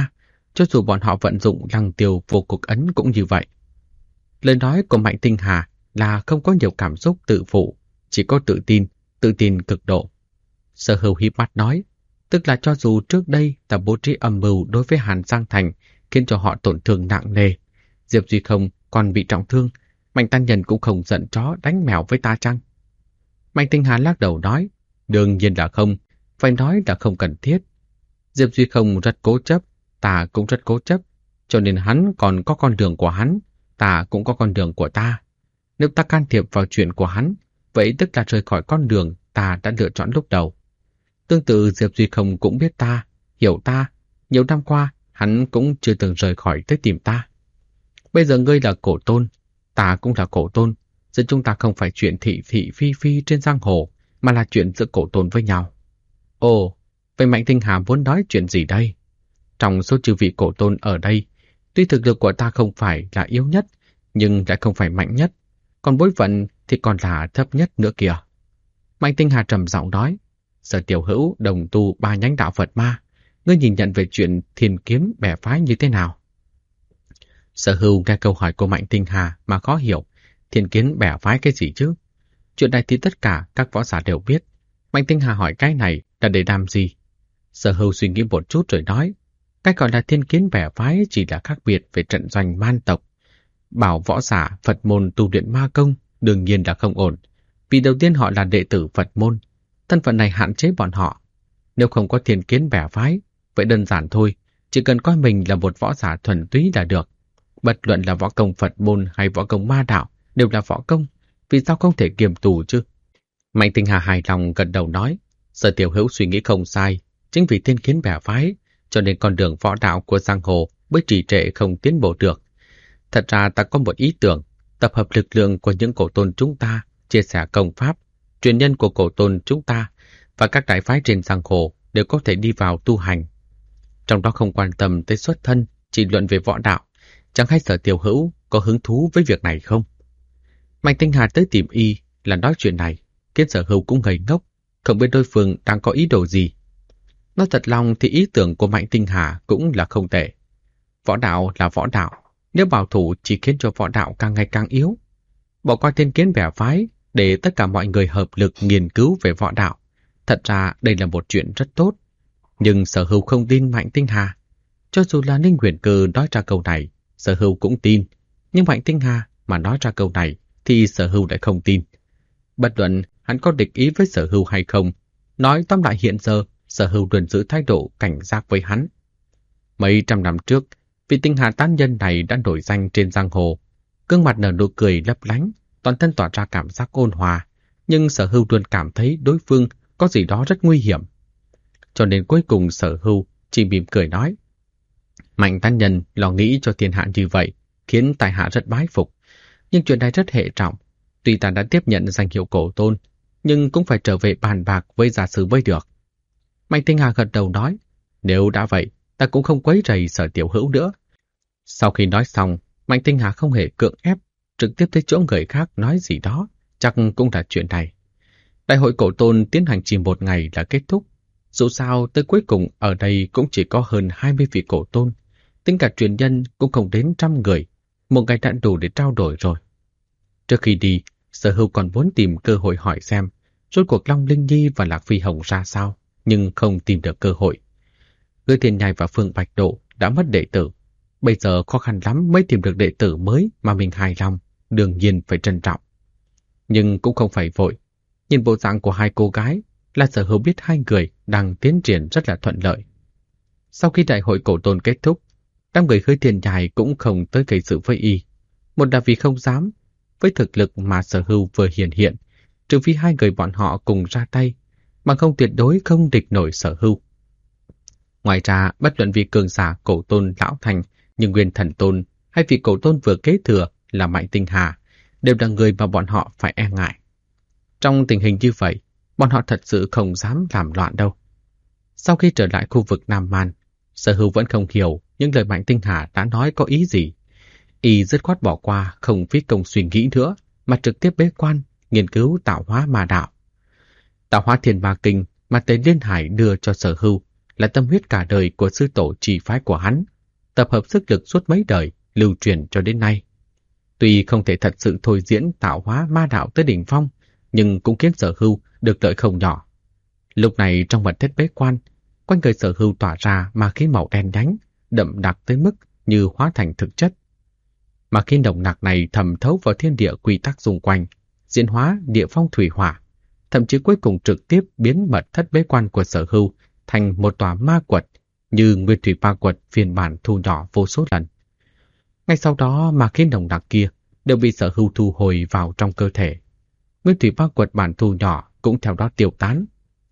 cho dù bọn họ vận dụng lăng tiêu vô cực ấn cũng như vậy. Lời nói của Mạnh Tinh Hà là không có nhiều cảm xúc tự phụ, chỉ có tự tin cực độ. Sở Hưu híp mắt nói, tức là cho dù trước đây ta bố trí âm mưu đối với Hàn Giang Thành khiến cho họ tổn thương nặng nề, Diệp Duy Không còn bị trọng thương, Mạnh Tan Nhân cũng không giận chó đánh mèo với ta chăng? Mạnh Tinh Hà lắc đầu nói, đương nhiên là không, phải nói là không cần thiết. Diệp Duy Không rất cố chấp, ta cũng rất cố chấp, cho nên hắn còn có con đường của hắn, ta cũng có con đường của ta. Nếu ta can thiệp vào chuyện của hắn, vậy tức là rời khỏi con đường ta đã lựa chọn lúc đầu. Tương tự Diệp Duy Không cũng biết ta, hiểu ta, nhiều năm qua hắn cũng chưa từng rời khỏi tới tìm ta. Bây giờ ngươi là cổ tôn, ta cũng là cổ tôn, giữa chúng ta không phải chuyện thị thị phi phi trên giang hồ, mà là chuyện giữa cổ tôn với nhau. Ồ, vậy Mạnh Tinh Hà muốn nói chuyện gì đây? Trong số chư vị cổ tôn ở đây, tuy thực lực của ta không phải là yếu nhất, nhưng lại không phải mạnh nhất, còn bối phận thì còn là thấp nhất nữa kìa. Mạnh Tinh Hà trầm giọng nói, Sở Tiểu Hữu đồng tu 3 nhánh đạo Phật ma, ngươi nhìn nhận về chuyện Thiên Kiếm bè phái như thế nào? Sở Hưu nghe câu hỏi của Mạnh Tinh Hà mà khó hiểu, Thiên Kiếm bè phái cái gì chứ? Chuyện này thì tất cả các võ giả đều biết. Mạnh Tinh Hà hỏi cái này là để làm gì? Sở Hưu suy nghĩ một chút rồi nói, cái gọi là Thiên Kiếm bè phái chỉ là khác biệt về trận doanh man tộc. Bảo võ giả Phật môn tu luyện ma công đương nhiên là không ổn, vì đầu tiên họ là đệ tử Phật môn, thân phận này hạn chế bọn họ. Nếu không có Thiên Kiếm bè phái, vậy đơn giản thôi, chỉ cần coi mình là một võ giả thuần túy là được. Bất luận là võ công Phật môn hay võ công ma đạo đều là võ công, vì sao không thể kiềm tù chứ? Mạnh Tinh Hà hài lòng gật đầu nói, Sở Tiểu Hữu suy nghĩ không sai, chính vì Thiên Kiếm bè phái, cho nên con đường võ đạo của giang hồ mới trì trệ không tiến bộ được. Thật ra ta có một ý tưởng, tập hợp lực lượng của những cổ tôn chúng ta, chia sẻ công pháp, truyền nhân của cổ tôn chúng ta và các đại phái trên giang hồ đều có thể đi vào tu hành. Trong đó không quan tâm tới xuất thân, chỉ luận về võ đạo. Chẳng hay Sở Tiểu Hữu có hứng thú với việc này không? Mạnh Tinh Hà tới tìm y là nói chuyện này, khiến Sở Hưu cũng ngây ngốc, không biết đối phương đang có ý đồ gì. Nói thật lòng thì ý tưởng của Mạnh Tinh Hà cũng là không tệ. Võ đạo là võ đạo, nếu bảo thủ chỉ khiến cho võ đạo càng ngày càng yếu. Bỏ qua Thiên Kiếm bè phái để tất cả mọi người hợp lực nghiên cứu về võ đạo. Thật ra đây là một chuyện rất tốt. Nhưng Sở Hưu không tin Mạnh Tinh Hà. Cho dù là Ninh Huyền Cơ nói ra câu này, Sở Hưu cũng tin. Nhưng Mạnh Tinh Hà mà nói ra câu này thì Sở Hưu lại không tin. Bất luận hắn có địch ý với Sở Hưu hay không, nói tóm lại hiện giờ Sở Hưu luôn giữ thái độ cảnh giác với hắn. Mấy trăm năm trước, vị Tinh Hà tán nhân này đã nổi danh trên giang hồ, gương mặt nở nụ cười lấp lánh, toàn thân tỏa ra cảm giác ôn hòa, nhưng Sở Hưu luôn cảm thấy đối phương có gì đó rất nguy hiểm. Cho nên cuối cùng Sở Hưu chỉ mỉm cười nói, Mạnh tán nhân lo nghĩ cho thiên hạ như vậy, khiến tại hạ rất bái phục, nhưng chuyện này rất hệ trọng. Tuy ta đã tiếp nhận danh hiệu cổ tôn, nhưng cũng phải trở về bàn bạc với gia sư mới được. Mạnh Tinh Hà gật đầu nói, nếu đã vậy, ta cũng không quấy rầy Sở Tiểu Hữu nữa. Sau khi nói xong, Mạnh Tinh Hà không hề cưỡng ép, trực tiếp tới chỗ người khác nói gì đó, chắc cũng là chuyện này. Đại hội cổ tôn tiến hành chỉ một ngày là kết thúc. Dù sao, tới cuối cùng ở đây cũng chỉ có hơn 20 vị cổ tôn, tính cả truyền nhân cũng không đến 100 người, một ngày đã đủ để trao đổi rồi. Trước khi đi, Sở Hưu còn muốn tìm cơ hội hỏi xem rốt cuộc Long Linh Nhi và Lạc Phi Hồng ra sao, nhưng không tìm được cơ hội. Người Thiên Nhai và Phương Bạch Độ đã mất đệ tử, bây giờ khó khăn lắm mới tìm được đệ tử mới mà mình hài lòng, đương nhiên phải trân trọng. Nhưng cũng không phải vội, nhìn bộ dạng của hai cô gái là Sở Hưu biết hai người đang tiến triển rất là thuận lợi. Sau khi đại hội cổ tôn kết thúc, đám người Khơi Thiên Nhai cũng không tới gây sự với y. Một là vì không dám, với thực lực mà Sở Hưu vừa hiện, trừ phi hai người bọn họ cùng ra tay, bằng không tuyệt đối không địch nổi Sở Hưu. Ngoài ra, bất luận vì cường giả cổ tôn lão thành như Nguyên Thần Tôn hay vị cổ tôn vừa kế thừa là Mạnh Tinh Hà, đều là người mà bọn họ phải e ngại. Trong tình hình như vậy, bọn họ thật sự không dám làm loạn đâu. Sau khi trở lại khu vực Nam Man, Sở Hưu vẫn không hiểu những lời Mạnh Tinh Hà đã nói có ý gì. Y dứt khoát bỏ qua, không phí công suy nghĩ nữa, mà trực tiếp bế quan, nghiên cứu tạo hóa ma đạo. Tạo hóa Thiên Ma Kinh mà Tề Liên Hải đưa cho Sở Hưu là tâm huyết cả đời của sư tổ trì phái của hắn. tập hợp sức lực suốt mấy đời, lưu truyền cho đến nay. Tuy không thể thật sự thôi diễn tạo hóa ma đạo tới đỉnh phong, nhưng cũng khiến Sở Hưu được lợi không nhỏ. Lúc này trong mật thất bế quan, quanh người Sở Hưu tỏa ra ma khí màu đen nhánh, đậm đặc tới mức như hóa thành thực chất. Ma khí nồng nặc này thẩm thấu vào thiên địa quy tắc xung quanh, diễn hóa địa phong thủy hỏa, thậm chí cuối cùng trực tiếp biến mật thất bế quan của Sở Hưu thành một tòa ma quật, như Nguyên Thủy Ma Quật phiên bản thu nhỏ vô số lần. Ngay sau đó ma khí nồng nặc kia đều bị Sở Hưu thu hồi vào trong cơ thể. Nguyên Thủy Ma Quật bản thu nhỏ cũng theo đó tiêu tán.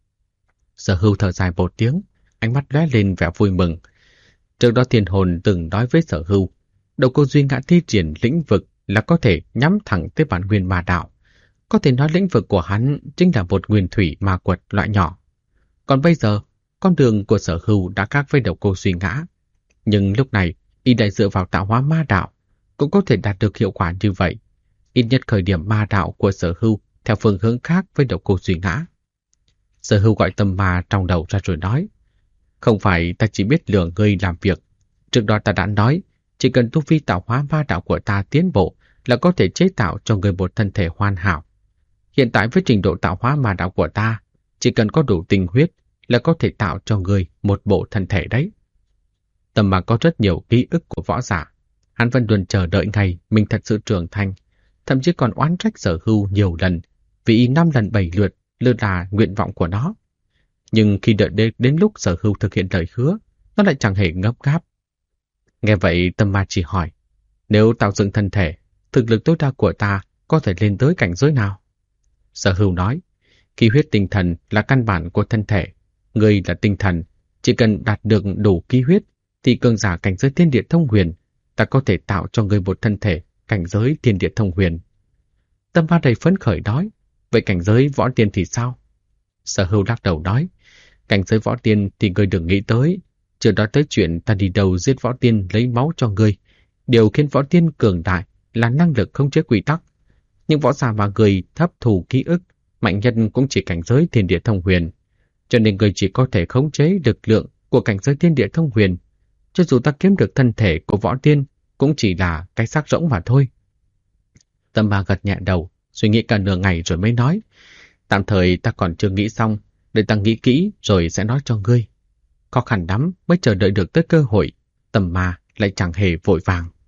Sở Hưu thở dài một tiếng, ánh mắt lóe lên vẻ vui mừng. Trước đó Thiên Hồn từng nói với Sở Hưu, Độc Cô Duy Ngã thi triển lĩnh vực là có thể nhắm thẳng tới bản nguyên ma đạo. Có thể nói lĩnh vực của hắn chính là một Nguyên Thủy Ma Quật loại nhỏ. Còn bây giờ, con đường của Sở Hưu đã khác với Độc Cô Duy Ngã. Nhưng lúc này, y đã dựa vào tạo hóa ma đạo, cũng có thể đạt được hiệu quả như vậy. Ít nhất khởi điểm ma đạo của Sở Hưu theo phương hướng khác với Độc Cô Duy Ngã. Sở Hưu gọi tâm ma trong đầu ra rồi nói, không phải ta chỉ biết lừa ngươi làm việc. Trước đó ta đã nói, chỉ cần tu vi tạo hóa ma đạo của ta tiến bộ là có thể chế tạo cho ngươi một thân thể hoàn hảo. Hiện tại với trình độ tạo hóa ma đạo của ta, chỉ cần có đủ tinh huyết là có thể tạo cho ngươi một bộ thân thể đấy. Tâm ma có rất nhiều ký ức của võ giả. Hắn vẫn luôn chờ đợi ngày mình thật sự trưởng thành, thậm chí còn oán trách Sở Hưu nhiều lần vì 5 lần 7 lượt lơ là nguyện vọng của nó. Nhưng khi đợi đến lúc Sở Hưu thực hiện lời hứa, nó lại chẳng hề ngấp gáp. Nghe vậy tâm ma chỉ hỏi, nếu tạo dựng thân thể, thực lực tối đa của ta có thể lên tới cảnh giới nào? Sở Hưu nói, khí huyết tinh thần là căn bản của thân thể. Ngươi là tinh thần, chỉ cần đạt được đủ khí huyết thì cường giả cảnh giới thiên địa thông huyền, ta có thể tạo cho ngươi một thân thể cảnh giới thiên địa thông huyền. Tâm ma đầy phấn khởi nói, vậy cảnh giới võ tiên thì sao? Sở Hưu lắc đầu nói, cảnh giới võ tiên thì ngươi đừng nghĩ tới, chưa nói tới chuyện ta đi đầu giết võ tiên lấy máu cho ngươi. Điều khiến võ tiên cường đại là năng lực khống chế quy tắc. Nhưng võ giả mà ngươi thấp thù ký ức, mạnh nhân cũng chỉ cảnh giới thiên địa thông huyền. Cho nên ngươi chỉ có thể khống chế lực lượng của cảnh giới thiên địa thông huyền. Cho dù ta kiếm được thân thể của võ tiên, cũng chỉ là cái xác rỗng mà thôi. Tâm ma gật nhẹ đầu, suy nghĩ cả nửa ngày rồi mới nói, tạm thời ta còn chưa nghĩ xong, để ta nghĩ kỹ rồi sẽ nói cho ngươi. Khó khăn lắm mới chờ đợi được tới cơ hội, Tâm ma lại chẳng hề vội vàng.